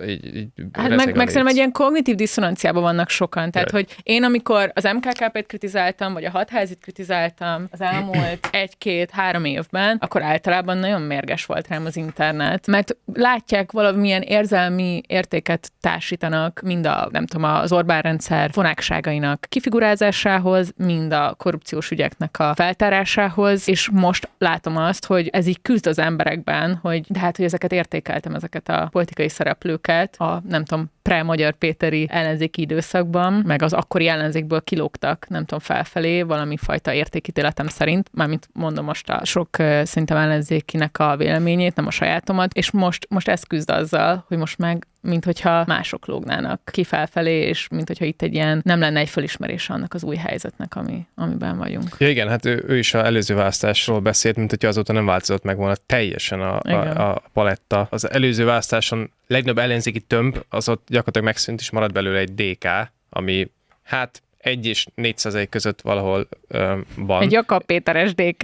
meg szerintem egy ilyen kognitív diszonanciában vannak sokan, tehát hogy én, amikor az MKKP-t kritizáltam, vagy a Hatházit kritizáltam az elmúlt 1-2-3 évben, akkor általában nagyon mérges volt rám az internet, mert látják valamilyen érzelmi értéket társítanak mind a, nem tudom, az Orbán rendszer fonákságainak kifigurázásához, mind a korrupciós ügyeknek a feltárásához, és most látom azt, hogy ez így küzd az emberekben, hogy de hát, hogy ezeket értékeltem, ezeket a politikai szereplőket, a nem tudom, pre-Magyar Péteri ellenzéki időszakban, meg az akkori ellenzékből kilógtak, nem tudom, felfelé, valami fajta értékítéletem szerint, mármint mondom most a sok szerintem ellenzékinek a véleményét, nem a sajátomat, és most ez küzd azzal, hogy most meg mint hogyha mások lógnának ki felfelé, és mint hogyha itt egy ilyen, nem lenne egy fölismerés annak az új helyzetnek, amiben vagyunk. Ja, igen, hát ő is az előző választásról beszélt, mint hogyha azóta nem változott meg volna teljesen a paletta. Az előző választáson legnagyobb ellenzéki tömb, az ott gyakorlatilag megszűnt, és marad belőle egy DK, ami hát 1 és 4% között valahol van. Egy Jakab Péteres DK.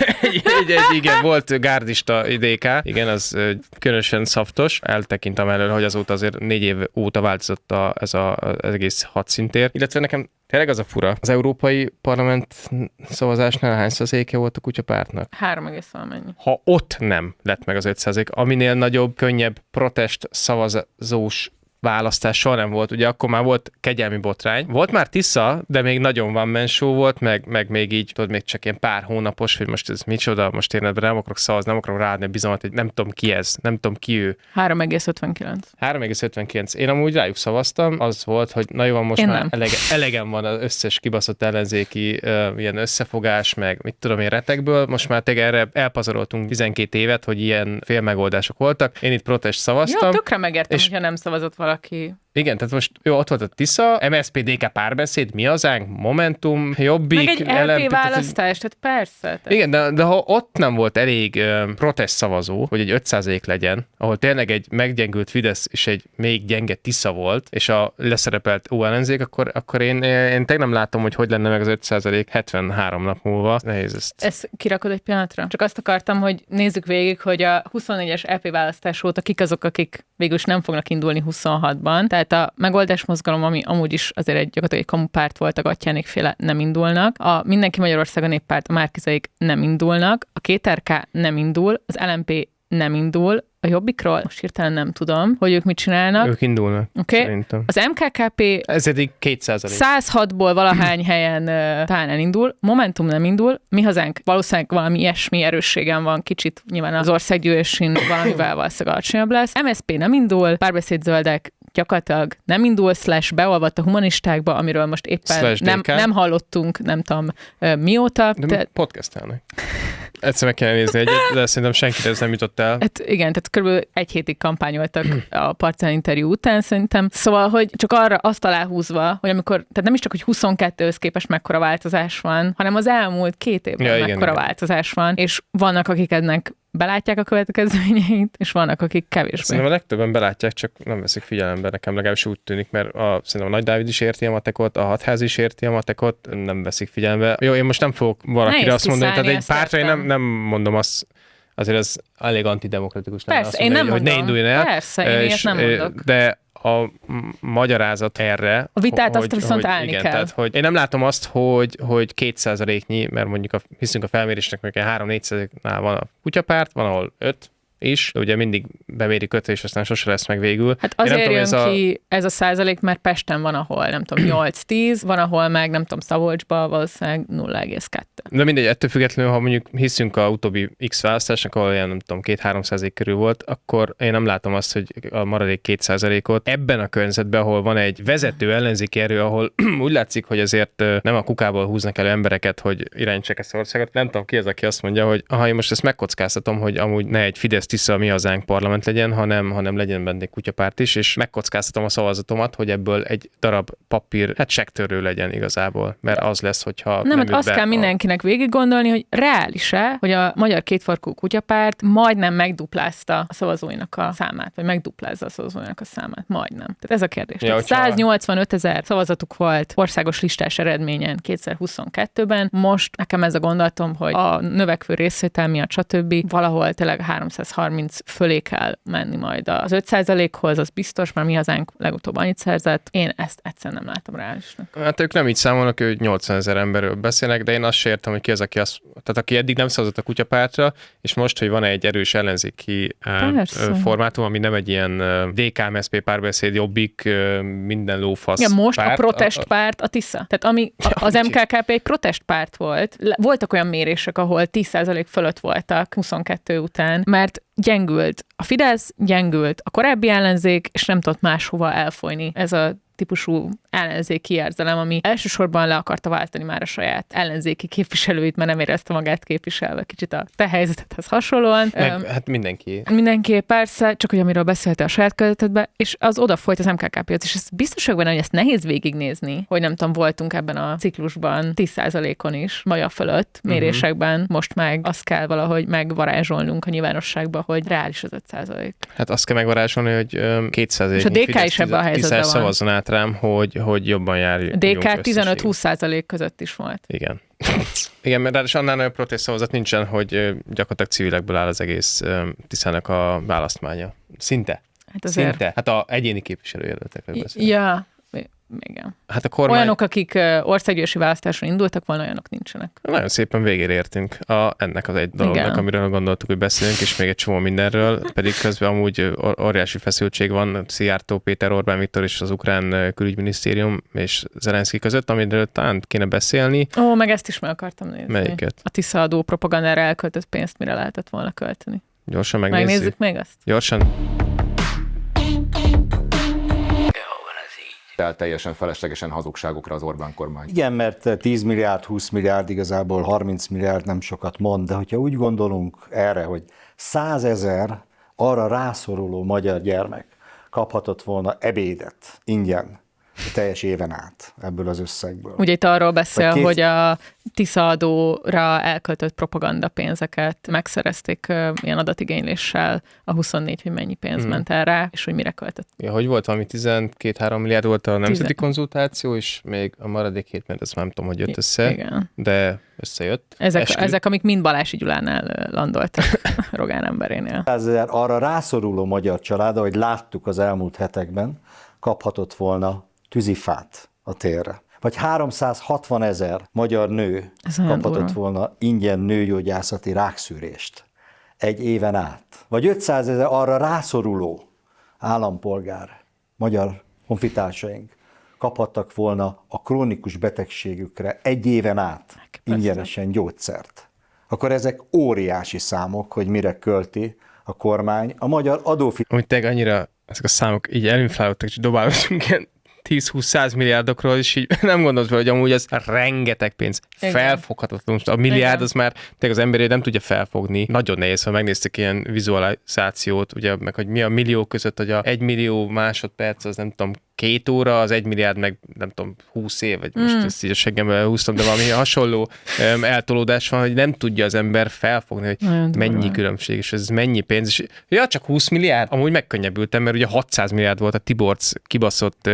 Igen, volt gárdista DK, igen, az különösen szaftos, eltekintem elől, hogy azóta azért 4 év óta változott ez az egész hadszintér, illetve nekem tényleg az a fura. Az Európai Parlament szavazásnál hány százaléka volt a kutyapártnak? 3, valamennyi. Ha ott nem lett meg az 5%, aminél nagyobb, könnyebb protest szavazós választás soha nem volt, ugye akkor már volt kegyelmi botrány. Volt már Tisza, de még nagyon van mensó volt, meg még így, tudod, még csak ilyen pár hónapos, hogy most ez micsoda, most én ebben nem akarok szavazni, nem akarok ráadni a bizalmat, hogy nem tudom ki ez, nem tudom ki ő. 3,59. 3,59. Én amúgy rájuk szavaztam, az volt, hogy na jó, van most én már elegem van az összes kibaszott ellenzéki ilyen összefogás, meg mit tudom én retekből, most már tényleg erre elpazaroltunk 12 évet, hogy ilyen félmegoldások voltak. Én itt protest szavaztam. Ja, tökre megértem, hogyha nem szavazott valaki. Igen, tehát most jó, ott volt a Tisza, MSZP, DK párbeszéd, Mi Hazánk, Momentum, Jobbik, meg egy LP választás, tehát persze. Igen, de ha ott nem volt elég protest szavazó, hogy egy 5% legyen, ahol tényleg egy meggyengült Fidesz és egy még gyenge Tisza volt, és a leszerepelt ellenzék, akkor én tényleg nem látom, hogy lenne meg az 5% 73 nap múlva. Nehéz ezt. Ezt kirakod egy pillanatra? Csak azt akartam, hogy nézzük végig, hogy a 24-es LP választás óta kik azok, akik végül is nem fognak indulni 26-ban. Tehát a Megoldás Mozgalom, ami amúgy is azért gyakorlatilag egy kamupárt volt, a Gattyánékféle nem indulnak. A Mindenki Magyarország a Néppárt, a Márki-Zaik nem indulnak. A 2RK nem indul, az LMP nem indul, a a Jobbikról, most hirtelen nem tudom, hogy ők mit csinálnak. Ők indulnak, szerintem. Az MKKP ez eddig 2%. 106-ból valahány helyen talán elindul, Momentum nem indul, Mi Hazánk valószínűleg valami ilyesmi erősségen van, kicsit nyilván az országgyűlésén valamivel valószínűleg alacsonyabb lesz. MSZP nem indul, Párbeszéd Zöldek gyakorlatilag nem indul, beolvadt a humanistákba, amiről most éppen nem hallottunk, nem tudom mióta. De podcastelnek. Egyszer meg kell nézni egyet, de szerintem senkire ez nem jutott el. Hát igen, tehát körülbelül egy hétig kampányoltak a Partizán interjú után szerintem. Szóval, hogy csak arra azt aláhúzva, hogy amikor, tehát nem is csak, hogy 22-höz képest mekkora változás van, hanem az elmúlt 2 évben mekkora változás van, és vannak, akik ennek belátják a következményeit, és vannak, akik kevésbé. Szerintem a legtöbben belátják, csak nem veszik figyelembe, nekem legalábbis úgy tűnik, mert szerintem a Nagy Dávid is érti a matekot, a Hatház is érti a matekot, nem veszik figyelembe. Jó, én most nem fogok valakire azt mondani, tehát egy pártra én nem mondom azt, azért ez elég antidemokratikus. Persze, én nem mondom. Hogy ne induljon el. Persze, én ilyet nem mondok. De a magyarázat erre... A vitát azt viszont állni igen, kell. Tehát, hogy én nem látom azt, hogy 2%-nyi, mert mondjuk hiszünk a felmérésnek, hogy 3-4%-nál van a kutyapárt, van ahol 5 is, de ugye mindig bemérik 5, és aztán sose lesz meg végül. Hát azért jön ki ez a százalék, mert Pesten van, ahol nem tudom, 8-10, van, ahol meg nem tudom, Szabolcsban valószínűleg 0,2. De mindegy, ettől függetlenül, ha mondjuk hiszünk a utóbbi X választásnak, ahol olyan nem tudom, 2-3% körül volt, akkor én nem látom azt, hogy a maradék 2%-ot ebben a környezetben, ahol van egy vezető ellenzéki erő, ahol úgy látszik, hogy azért nem a kukából húznak elő embereket, hogy irányítsák ezt az országot. Nem tudom ki az, aki azt mondja, hogy én most ezt megkockáztatom, hogy amúgy ne egy Fidesz-Tisza Mi Hazánk parlament legyen, hanem legyen benne egy kutyapárt is, és megkockáztatom a szavazatomat, hogy ebből egy darab papír, seggtörő legyen igazából, mert az lesz, hogyha nem hát azt kell mindenkinek végig gondolni, hogy reális-e, hogy a Magyar Kétfarkú Kutyapárt majdnem megduplázta a szavazóinak a számát, vagy megduplázza a szavazóinak a számát. Majdnem. Tehát ez a kérdés. Ja, 185 000 szavazatuk volt országos listás eredményen 2022-ben. Most nekem ez a gondolatom, hogy a növekvő részvétel miatt, stb. Valahol tényleg 330 fölé kell menni majd az 5%-hoz, az biztos, mert Mi Hazánk legutóbb annyit szerzett. Én ezt egyszerűen nem látom reálisnak. Hát ők nem így számolnak, hogy 80 000 emberről beszélnek, de én azt sem értem, hogy ki az, tehát aki eddig nem szavazott a kutyapártra, és most, hogy van egy erős ellenzéki formátum, ami nem egy ilyen DK, MSZP, Párbeszéd, Jobbik, minden lófasz. Ja, most párt, a protestpárt a Tisza. Tehát ami az MKKP egy protestpárt volt. Voltak olyan mérések, ahol 10% fölött voltak 22 után, mert gyengült a Fidesz, gyengült a korábbi ellenzék, és nem tudott máshova elfolyni ez a típusú ellenzéki érzelem, ami elsősorban le akarta váltani már a saját ellenzéki képviselőit, mert nem érezte magát képviselve. Kicsit a te helyzetedhez hasonlóan. Hát mindenki. Mindenki, persze, csak hogy amiről beszéltél a saját környezetben, és az odafolyt az MKKP-ot, és ez biztos vagyok benne, hogy ezt nehéz végignézni, hogy nem tudom, voltunk ebben a ciklusban 10%-on is, maja fölött mérésekben, most meg azt kell valahogy megvarázsolnunk a nyilvánosságba, hogy reális az 5%. Hát azt kell megvarázsolni, hogy 200 és a DK is ebben a helyzetben van. Szavazzon át rám, hogy jobban járjunk. A DK 15-20% között is volt. Igen. Igen, mert ráadásul annál olyan protest szavazat nincsen, hogy gyakorlatilag civilekből áll az egész Tiszának a választmánya. Szinte. Hát azért. Szinte. Hát a egyéni képviselőjelöltekről beszélünk. Ja, igen. Hát a kormány... Olyanok, akik országgyűlési választáson indultak volna, olyanok nincsenek. Nagyon szépen végére értünk ennek az egy dolognak, igen, amiről gondoltuk, hogy beszélünk, és még egy csomó mindenről, pedig közben amúgy óriási feszültség van Szijjártó Péter, Orbán Viktor és az ukrán külügyminisztérium és Zelenszky között, amiről talán kéne beszélni. Ó, meg ezt is meg akartam nézni. Melyiket? A Tisza adó propagandára elköltött pénzt mire lehetett volna költeni. Gyorsan megnézzük. Megnézzük még azt? Gyorsan. Teljesen feleslegesen hazugságokra az Orbán kormány. Igen, mert 10 milliárd, 20 milliárd, igazából 30 milliárd nem sokat mond, de hogyha úgy gondolunk erre, hogy 100 000 arra rászoruló magyar gyermek kaphatott volna ebédet ingyen teljes éven át ebből az összegből. Ugye itt arról beszél, hogy a Tisza adóra elköltött propagandapénzeket megszerezték ilyen adatigényléssel a 24, hogy mennyi pénz ment el rá, és hogy mire költött. Ja, hogy volt valami 12-3 milliárd volt a nemzeti konzultáció, és még a maradék 7 milliárd, azt nem tudom, hogy jött össze, igen, de összejött. Ezek, amik mind Balási Gyulánál landoltak, Rogán emberénél. 100 000 arra rászoruló magyar család, ahogy láttuk az elmúlt hetekben, kaphatott volna tűzifát a térre. Vagy 360 000 magyar nő kaphatott volna ingyen nőgyógyászati rákszűrést egy éven át. vagy 500 000 arra rászoruló állampolgár, magyar honfitársaink kaphattak volna a krónikus betegségükre 1 éven át ingyenesen gyógyszert. Akkor ezek óriási számok, hogy mire költi a kormány a magyar adófizetők. Úgy tényleg annyira ezek a számok így elinflálódtak, és dobálódtunk ilyen 10-20-100 milliárdokról, és így nem gondolt fel, hogy amúgy ez rengeteg pénz. Felfoghatatlan. A milliárd az már tényleg az emberi nem tudja felfogni. Nagyon nehéz, ha megnéztek ilyen vizualizációt, ugye, meg hogy mi a millió között, hogy a 1 millió másodperc, az nem tudom, 2 óra, az 1 milliárd meg nem tudom, 20 év, vagy most ezt így a seggembe húztam, de valami hasonló eltolódás van, hogy nem tudja az ember felfogni, hogy mennyi különbség, és ez mennyi pénz. És ja, csak 20 milliárd? Amúgy megkönnyebbültem, mert ugye 600 milliárd volt a Tiborcs kibaszott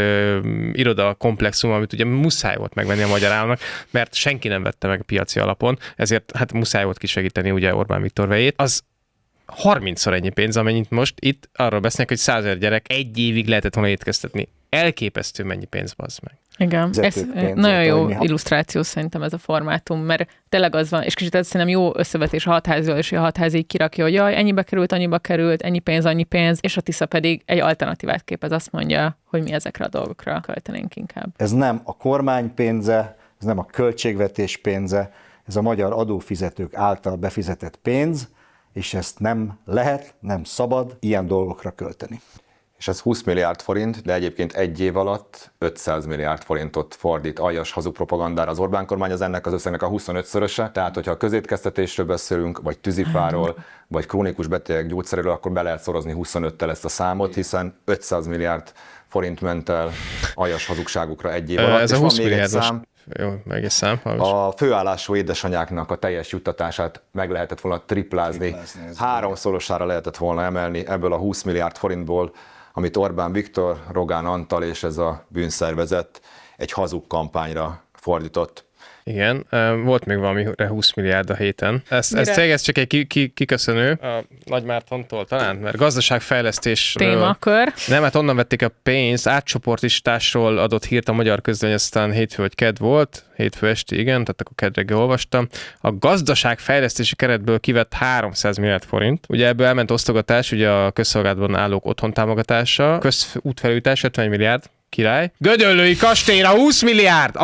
iroda komplexum, amit ugye muszáj volt megvenni a magyar államnak, mert senki nem vette meg piaci alapon, ezért hát muszáj volt kisegíteni ugye Orbán Viktor vejét. Az 30-szor ennyi pénz, amennyit most itt arról beszélnek, hogy 100 000 gyerek 1 évig lehetett volna étkeztetni. Elképesztő mennyi pénz, bazd meg. Igen, ez nagyon jó illusztráció szerintem ez a formátum, mert tényleg az van, és kicsit ez szerintem jó összevetés a Hatházról, és a Hatház így kirakja, hogy jaj, annyiba került, ennyi pénz, és a Tisza pedig egy alternatívát képez, azt mondja, hogy mi ezekre a dolgokra költenénk inkább. Ez nem a kormány pénze, ez nem a költségvetés pénze, ez a magyar adófizetők által befizetett pénz, és ezt nem lehet, nem szabad ilyen dolgokra költeni. És ez 20 milliárd forint, de egyébként 1 év alatt 500 milliárd forintot fordít aljas hazug propagandára az Orbán kormány, az ennek az összegnek a 25-szöröse. Tehát, hogyha a közétkeztetésről beszélünk, vagy tűzifáról, vagy krónikus betegek gyógyszeréről, akkor be lehet szorozni 25-tel ezt a számot, hiszen 500 milliárd forint ment el aljas hazugságukra 1 év alatt. Ez és a 20 van még egy milliárdos. szám. Jó, egész szám. A főállású édesanyáknak a teljes juttatását meg lehetett volna triplázni 3-szorosára lehetett volna emelni ebből a 20 milliárd forintból, amit Orbán Viktor, Rogán Antal és ez a bűnszervezet egy hazug kampányra fordított. Igen, volt még valamire 20 milliárd a héten. Ez csak egy kiköszönő a Nagymártontól talán, mert gazdaságfejlesztés témakör. Nem, hát onnan vették a pénzt, átcsoportosításról adott hírt a Magyar Közlöny, aztán hétfő vagy kedd volt, hétfő esti, igen, tehát akkor kedd reggel olvastam. A gazdaságfejlesztési keretből kivett 300 milliárd forint. Ugye ebből elment osztogatás, ugye a közszolgálatban állók otthon támogatása, közútfelújítás 50 milliárd, király. Gödöllői kastélyra 20 milliárd!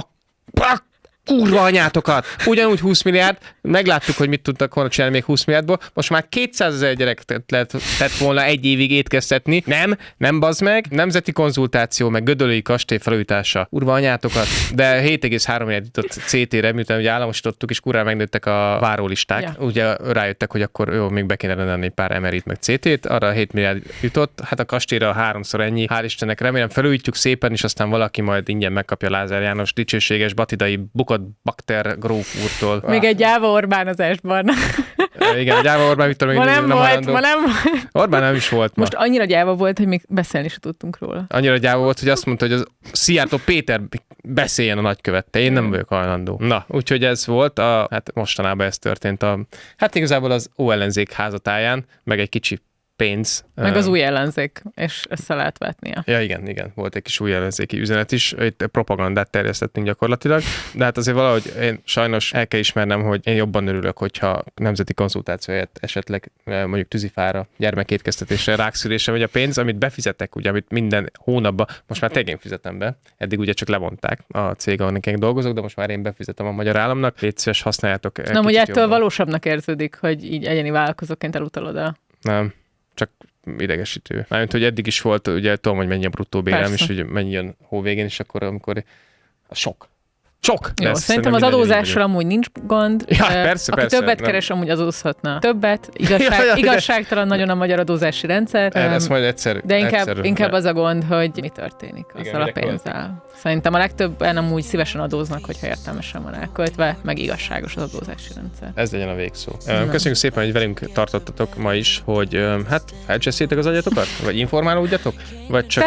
Kurva anyátokat! Ugyanúgy 20 milliárd, megláttuk, hogy mit tudtak volna csinálni még 20 milliárdból, most már 200 000 gyereket lehetett volna 1 évig étkeztetni. Nem bazd meg, nemzeti konzultáció, meg Gödöllői kastély felújítása. Kurva anyátokat, de 7,3 milliárd jutott CT-re, miután ugye államosítottuk, és kurva megnőttek a várólisták. Ja. Ugye rájöttek, hogy akkor jó, még be kéne rendelni pár MRI-t, meg CT-t, arra 7 milliárd jutott, hát a kastélyra 3-szor ennyi, hál' Istennek, remélem felújítjuk szépen, és aztán valaki majd ingyen megkapja Lázár János dicsőséges batidai bukott Bakter gróf úrtól. Még egy gyáva Orbánozásban. Igen, a gyáva Orbán Viktor még ma nem volt. Orbán nem is volt ma. Most annyira gyáva volt, hogy még beszélni se tudtunk róla. Annyira gyáva volt, hogy azt mondta, hogy az Szijjártó Péter beszéljen a nagykövette. Én nem vagyok hajlandó. Na, úgyhogy ez volt, hát mostanában ez történt hát igazából az óellenzék házatáján, meg egy kicsi pénz. Meg az új ellenzék, és össze lehet vetnie. Ja, igen, volt egy kis új ellenzéki üzenet is, itt propagandát terjesztettünk gyakorlatilag, de hát azért valahogy én sajnos el kell ismernem, hogy én jobban örülök, hogyha nemzeti konzultációját esetleg mondjuk tűzifára, gyermekétkeztetésre, rákszülésre megy a pénz, amit befizetek, ugye, amit minden hónapban, most már tényleg én fizetem be, eddig ugye csak levonták a cég, ahol én dolgozok, de most már én befizetem a magyar államnak, légy szíves, használjátok. Na, hogy ettől jobban. Valósabbnak érződik, hogy így egyéni vállalkozóként elutalod el. Nem. Csak idegesítő. Mármint, hogy eddig is volt, ugye tudom, hogy mennyi a bruttó bérem, és hogy mennyi jön hóvégén, és akkor amikor sok. Jó, szerintem az adózásról amúgy nincs gond. Ja, persze, aki többet keres, amúgy adózhatna többet. Igazságtalan nagyon a magyar adózási rendszer. Ez majd egyszer. De inkább az a gond, hogy mi történik azzal a pénzzel. Szerintem a legtöbben amúgy szívesen adóznak, hogyha értelmesen van elköltve, meg igazságos az adózási rendszer. Ez legyen a végszó. Köszönjük szépen, hogy velünk tartottatok ma is, hogy hát felcseszétek az agyatokat? Vagy informálódjatok? Vagy csak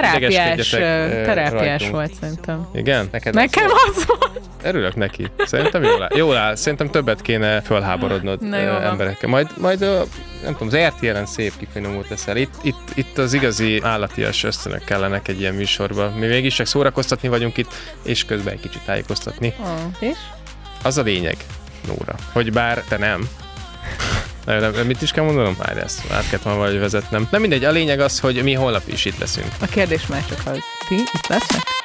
terápiás volt szerintem. Igen? Nekem az volt. Örülök neki. Szerintem jól áll. Szerintem többet kéne fölháborodnod emberekkel. Majd nem tudom, az RTL-en szép kifinomult leszel. Itt az igazi állatias ösztönök kellenek egy ilyen műsorban. Mi mégis csak szórakoztatni vagyunk itt, és közben egy kicsit tájékoztatni. És? Az a lényeg, Nóra, hogy bár te nem, Mit is kell mondanom? Várj, ezt át kellett valahogy vezetnem. Na mindegy, a lényeg az, hogy mi holnap is itt leszünk. A kérdés már csak az. Ti itt lesznek?